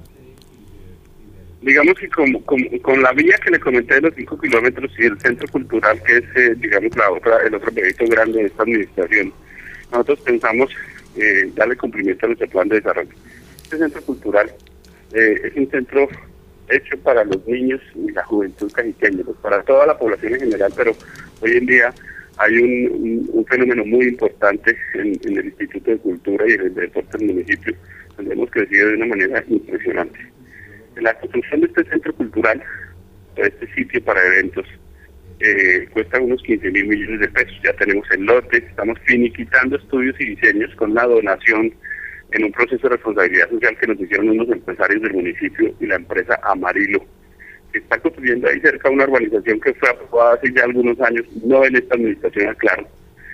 Digamos que con, con, con la vía que le comenté de los cinco kilómetros y el centro cultural, que es, eh, digamos, la otra, el otro proyecto grande de esta administración, nosotros pensamos eh, darle cumplimiento a nuestro plan de desarrollo. Este centro cultural eh, es un centro hecho para los niños y la juventud cajiqueña, pues para toda la población en general, pero hoy en día hay un, un, un fenómeno muy importante en, en el Instituto de Cultura y en el Deporte del municipio, donde hemos crecido de una manera impresionante. La construcción de este centro cultural, de este sitio para eventos, eh, cuesta unos quince mil millones de pesos. Ya tenemos el lote, estamos finiquitando estudios y diseños con la donación en un proceso de responsabilidad social que nos hicieron unos empresarios del municipio y la empresa Amarillo, que está construyendo ahí cerca una urbanización que fue aprobada hace ya algunos años, no en esta administración, aclaro.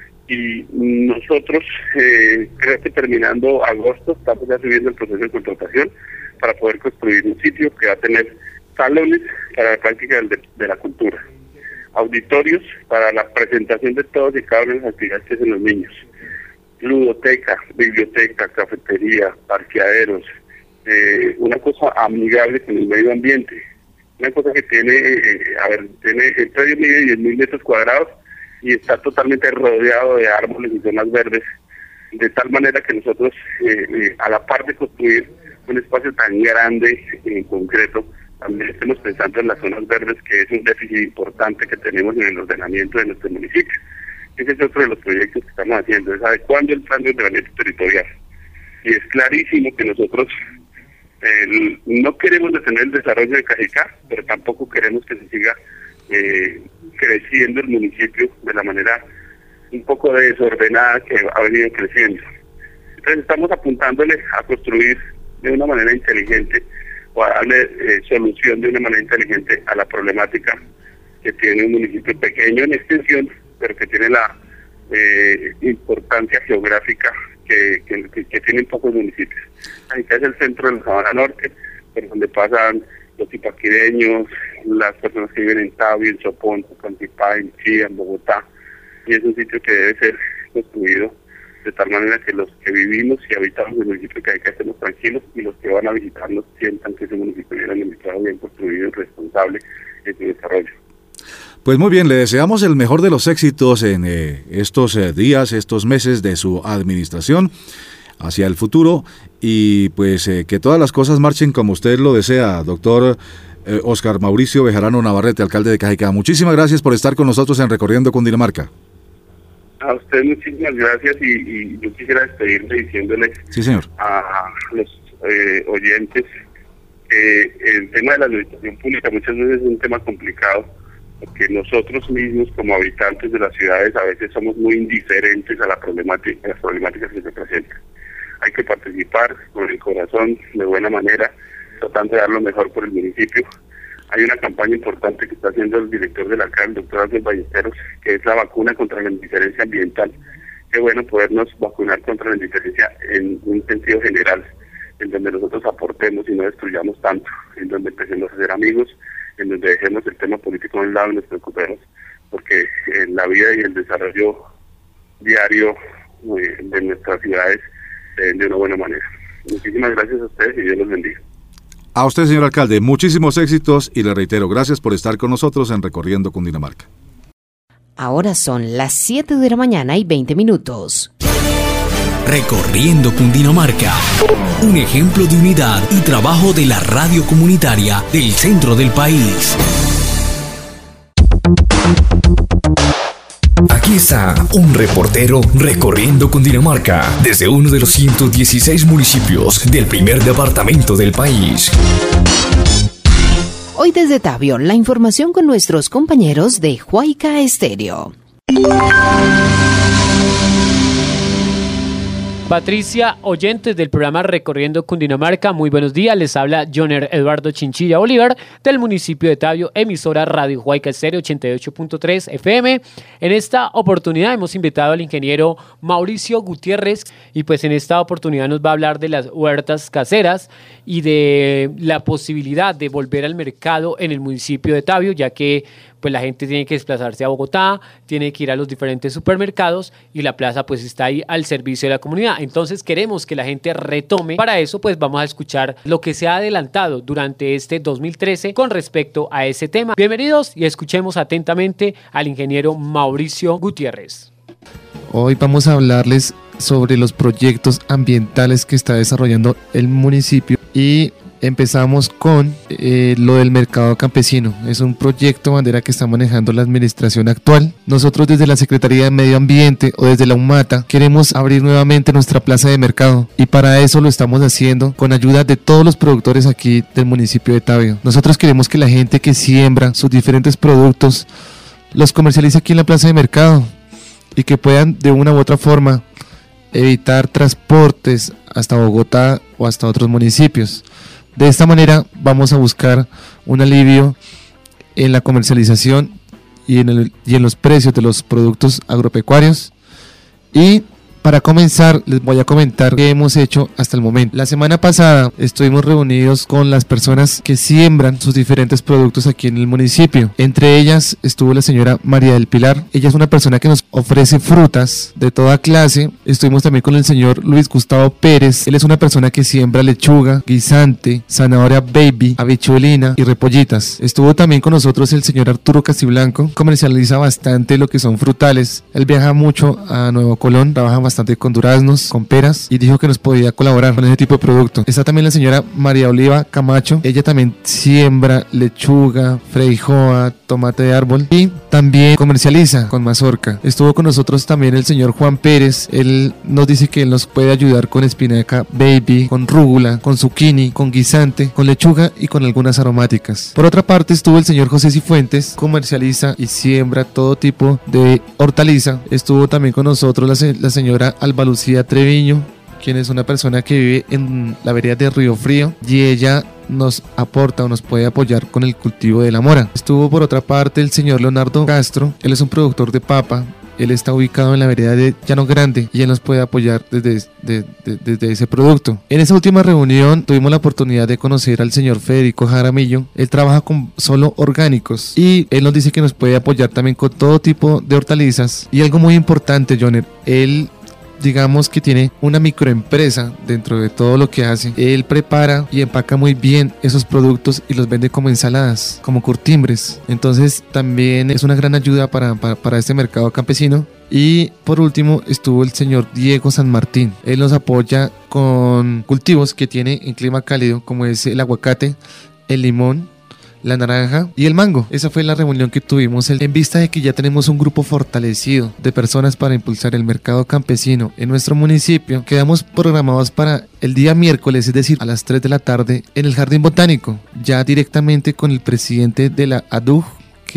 Y nosotros, eh, creo que terminando agosto, estamos ya subiendo el proceso de contratación para poder construir un sitio que va a tener salones para la práctica de, de la cultura, auditorios para la presentación de todas y cada una de las actividades que hacen los niños, ludoteca, biblioteca, cafetería, parqueaderos, eh, una cosa amigable con el medio ambiente, una cosa que tiene, eh, a ver, tiene entre diez mil y diez mil metros cuadrados y está totalmente rodeado de árboles y zonas verdes, de tal manera que nosotros, eh, eh, a la par de construir un espacio tan grande en concreto, también estamos pensando en las zonas verdes, que es un déficit importante que tenemos en el ordenamiento de nuestro municipio. Ese es otro de los proyectos que estamos haciendo, es adecuando el plan de ordenamiento territorial. Y es clarísimo que nosotros eh, no queremos detener el desarrollo de Cajicá, pero tampoco queremos que se siga eh, creciendo el municipio de la manera un poco desordenada que ha venido creciendo. Entonces estamos apuntándole a construir de una manera inteligente o a darle eh, solución de una manera inteligente a la problemática que tiene un municipio pequeño en extensión, pero que tiene la eh, importancia geográfica que, que, que, que tienen pocos municipios. Acá es el centro de la Sabana Norte, por donde pasan los ipaquireños, las personas que viven en Tabi, en Sopón, en Cantipá, en Chía, en Bogotá, y es un sitio que debe ser construido de tal manera que los que vivimos y habitamos en el municipio de Cajicá estemos tranquilos y los que van a visitarnos sientan que ese municipio viene administrado, bien construido y responsable en su desarrollo. Pues muy bien, le deseamos el mejor de los éxitos en eh, estos eh, días, estos meses de su administración hacia el futuro y pues eh, que todas las cosas marchen como usted lo desea, doctor eh, Óscar Mauricio Bejarano Navarrete, alcalde de Cajicá. Muchísimas gracias por estar con nosotros en Recorriendo Cundinamarca. A usted muchísimas gracias y, y yo quisiera despedirme diciéndole sí, señor. a los eh, oyentes que el tema de la administración pública muchas veces es un tema complicado porque nosotros mismos como habitantes de las ciudades a veces somos muy indiferentes a, la problemática, a las problemáticas que se presentan. Hay que participar con el corazón, de buena manera, tratando de dar lo mejor por el municipio. Hay una campaña importante que está haciendo el director del alcalde, el doctor Ángel Ballesteros, que es la vacuna contra la indiferencia ambiental. Qué bueno podernos vacunar contra la indiferencia en un sentido general, en donde nosotros aportemos y no destruyamos tanto, en donde empecemos a ser amigos, en donde dejemos el tema político a un lado y nos preocupemos, porque en la vida y el desarrollo diario eh, de nuestras ciudades se ven de una buena manera. Muchísimas gracias a ustedes y Dios los bendiga. A usted, señor alcalde, muchísimos éxitos y le reitero, gracias por estar con nosotros en Recorriendo Cundinamarca. Ahora son las siete de la mañana y veinte minutos. Recorriendo Cundinamarca, un ejemplo de unidad y trabajo de la radio comunitaria del centro del país. Aquí está un reportero recorriendo Cundinamarca desde uno de los ciento dieciséis municipios del primer departamento del país. Hoy desde Tabio, la información con nuestros compañeros de Huayca Estéreo. Patricia, oyentes del programa Recorriendo Cundinamarca, muy buenos días. Les habla Joner Eduardo Chinchilla Bolívar del municipio de Tabio, emisora Radio Huayca Estéreo ochenta y ocho punto tres F M. En esta oportunidad hemos invitado al ingeniero Mauricio Gutiérrez y pues en esta oportunidad nos va a hablar de las huertas caseras y de la posibilidad de volver al mercado en el municipio de Tabio, ya que pues la gente tiene que desplazarse a Bogotá, tiene que ir a los diferentes supermercados y la plaza pues está ahí al servicio de la comunidad. Entonces queremos que la gente retome. Para eso pues vamos a escuchar lo que se ha adelantado durante este dos mil trece con respecto a ese tema. Bienvenidos y escuchemos atentamente al ingeniero Mauricio Gutiérrez. Hoy vamos a hablarles sobre los proyectos ambientales que está desarrollando el municipio y empezamos con eh, lo del mercado campesino. Es un proyecto bandera que está manejando la administración actual. Nosotros desde la Secretaría de Medio Ambiente o desde la UMATA queremos abrir nuevamente nuestra plaza de mercado y para eso lo estamos haciendo con ayuda de todos los productores aquí del municipio de Tabio. Nosotros queremos que la gente que siembra sus diferentes productos los comercialice aquí en la plaza de mercado y que puedan de una u otra forma evitar transportes hasta Bogotá o hasta otros municipios. De esta manera vamos a buscar un alivio en la comercialización y en, el, y en los precios de los productos agropecuarios. Y para comenzar les voy a comentar qué hemos hecho hasta el momento. La semana pasada estuvimos reunidos con las personas que siembran sus diferentes productos aquí en el municipio. Entre ellas estuvo la señora María del Pilar. Ella es una persona que nos ofrece frutas de toda clase. Estuvimos también con el señor Luis Gustavo Pérez. Él es una persona que siembra lechuga, guisante, zanahoria baby, habichuelina y repollitas. Estuvo también con nosotros el señor Arturo Castiblanco. Comercializa bastante lo que son frutales. Él viaja mucho a Nuevo Colón, trabaja bastante bastante con duraznos, con peras y dijo que nos podía colaborar con ese tipo de producto. Está también la señora María Oliva Camacho. Ella también siembra lechuga, freijoa, tomate de árbol y también comercializa con mazorca. Estuvo con nosotros también el señor Juan Pérez. Él nos dice que él nos puede ayudar con espinaca baby, con rúgula, con zucchini, con guisante, con lechuga y con algunas aromáticas. Por otra parte estuvo el señor José Cifuentes, comercializa y siembra todo tipo de hortaliza. Estuvo también con nosotros la, se la señora Alba Lucía Treviño, quien es una persona que vive en la vereda de Río Frío y ella nos aporta o nos puede apoyar con el cultivo de la mora. Estuvo por otra parte el señor Leonardo Castro. Él es un productor de papa. Él está ubicado en la vereda de Llano Grande y él nos puede apoyar desde, de, de, desde ese producto. En esa última reunión tuvimos la oportunidad de conocer al señor Federico Jaramillo. Él trabaja con solo orgánicos y él nos dice que nos puede apoyar también con todo tipo de hortalizas. Y algo muy importante, Joner, él digamos que tiene una microempresa dentro de todo lo que hace. Él prepara y empaca muy bien esos productos y los vende como ensaladas, como curtimbres. Entonces también es una gran ayuda para, para, para este mercado campesino. Y por último estuvo el señor Diego San Martín. Él nos apoya con cultivos que tiene en clima cálido, como es el aguacate, el limón, la naranja y el mango. Esa fue la reunión que tuvimos en vista de que ya tenemos un grupo fortalecido de personas para impulsar el mercado campesino en nuestro municipio. Quedamos programados para el día miércoles, es decir, a las tres de la tarde en el Jardín Botánico, ya directamente con el presidente de la A D U G, que es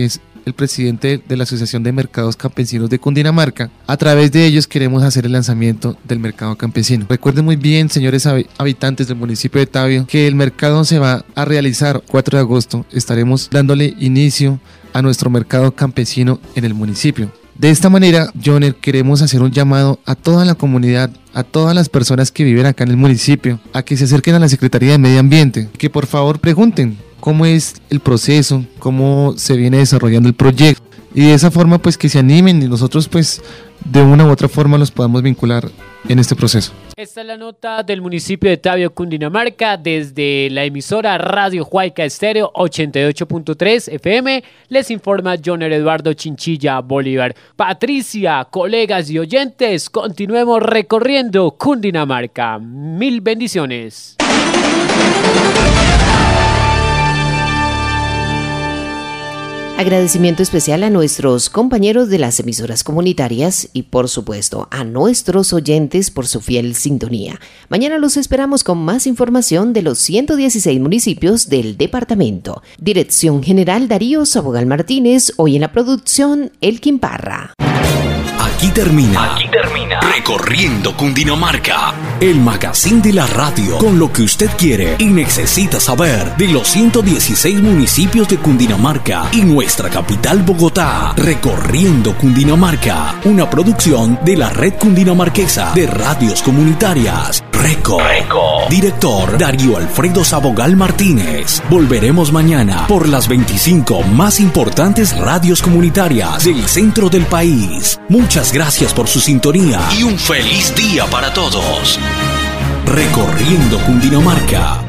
el presidente de la Asociación de Mercados Campesinos de Cundinamarca. A través de ellos queremos hacer el lanzamiento del mercado campesino. Recuerden muy bien, señores habitantes del municipio de Tabio, que el mercado se va a realizar cuatro de agosto. Estaremos dándole inicio a nuestro mercado campesino en el municipio. De esta manera, Joner, queremos hacer un llamado a toda la comunidad, a todas las personas que viven acá en el municipio, a que se acerquen a la Secretaría de Medio Ambiente, que por favor pregunten cómo es el proceso, cómo se viene desarrollando el proyecto, y de esa forma pues que se animen y nosotros pues de una u otra forma los podamos vincular en este proceso. Esta es la nota del municipio de Tabio, Cundinamarca, desde la emisora Radio Huayca Estéreo ochenta y ocho punto tres F M. Les informa Joner Eduardo Chinchilla Bolívar. Patricia, colegas y oyentes, continuemos recorriendo Cundinamarca. Mil bendiciones. Agradecimiento especial a nuestros compañeros de las emisoras comunitarias y, por supuesto, a nuestros oyentes por su fiel sintonía. Mañana los esperamos con más información de los ciento dieciséis municipios del departamento. Dirección General Darío Sabogal Martínez, hoy en la producción Elkin Parra. Aquí termina, Aquí termina Recorriendo Cundinamarca, el magazine de la radio con lo que usted quiere y necesita saber de los ciento dieciséis municipios de Cundinamarca y nuestra capital Bogotá. Recorriendo Cundinamarca, una producción de la Red Cundinamarquesa de Radios Comunitarias. Reco. Reco. Director Darío Alfredo Sabogal Martínez. Volveremos mañana por las veinticinco más importantes radios comunitarias del centro del país. Muchas gracias por su sintonía y un feliz día para todos. Recorriendo Cundinamarca.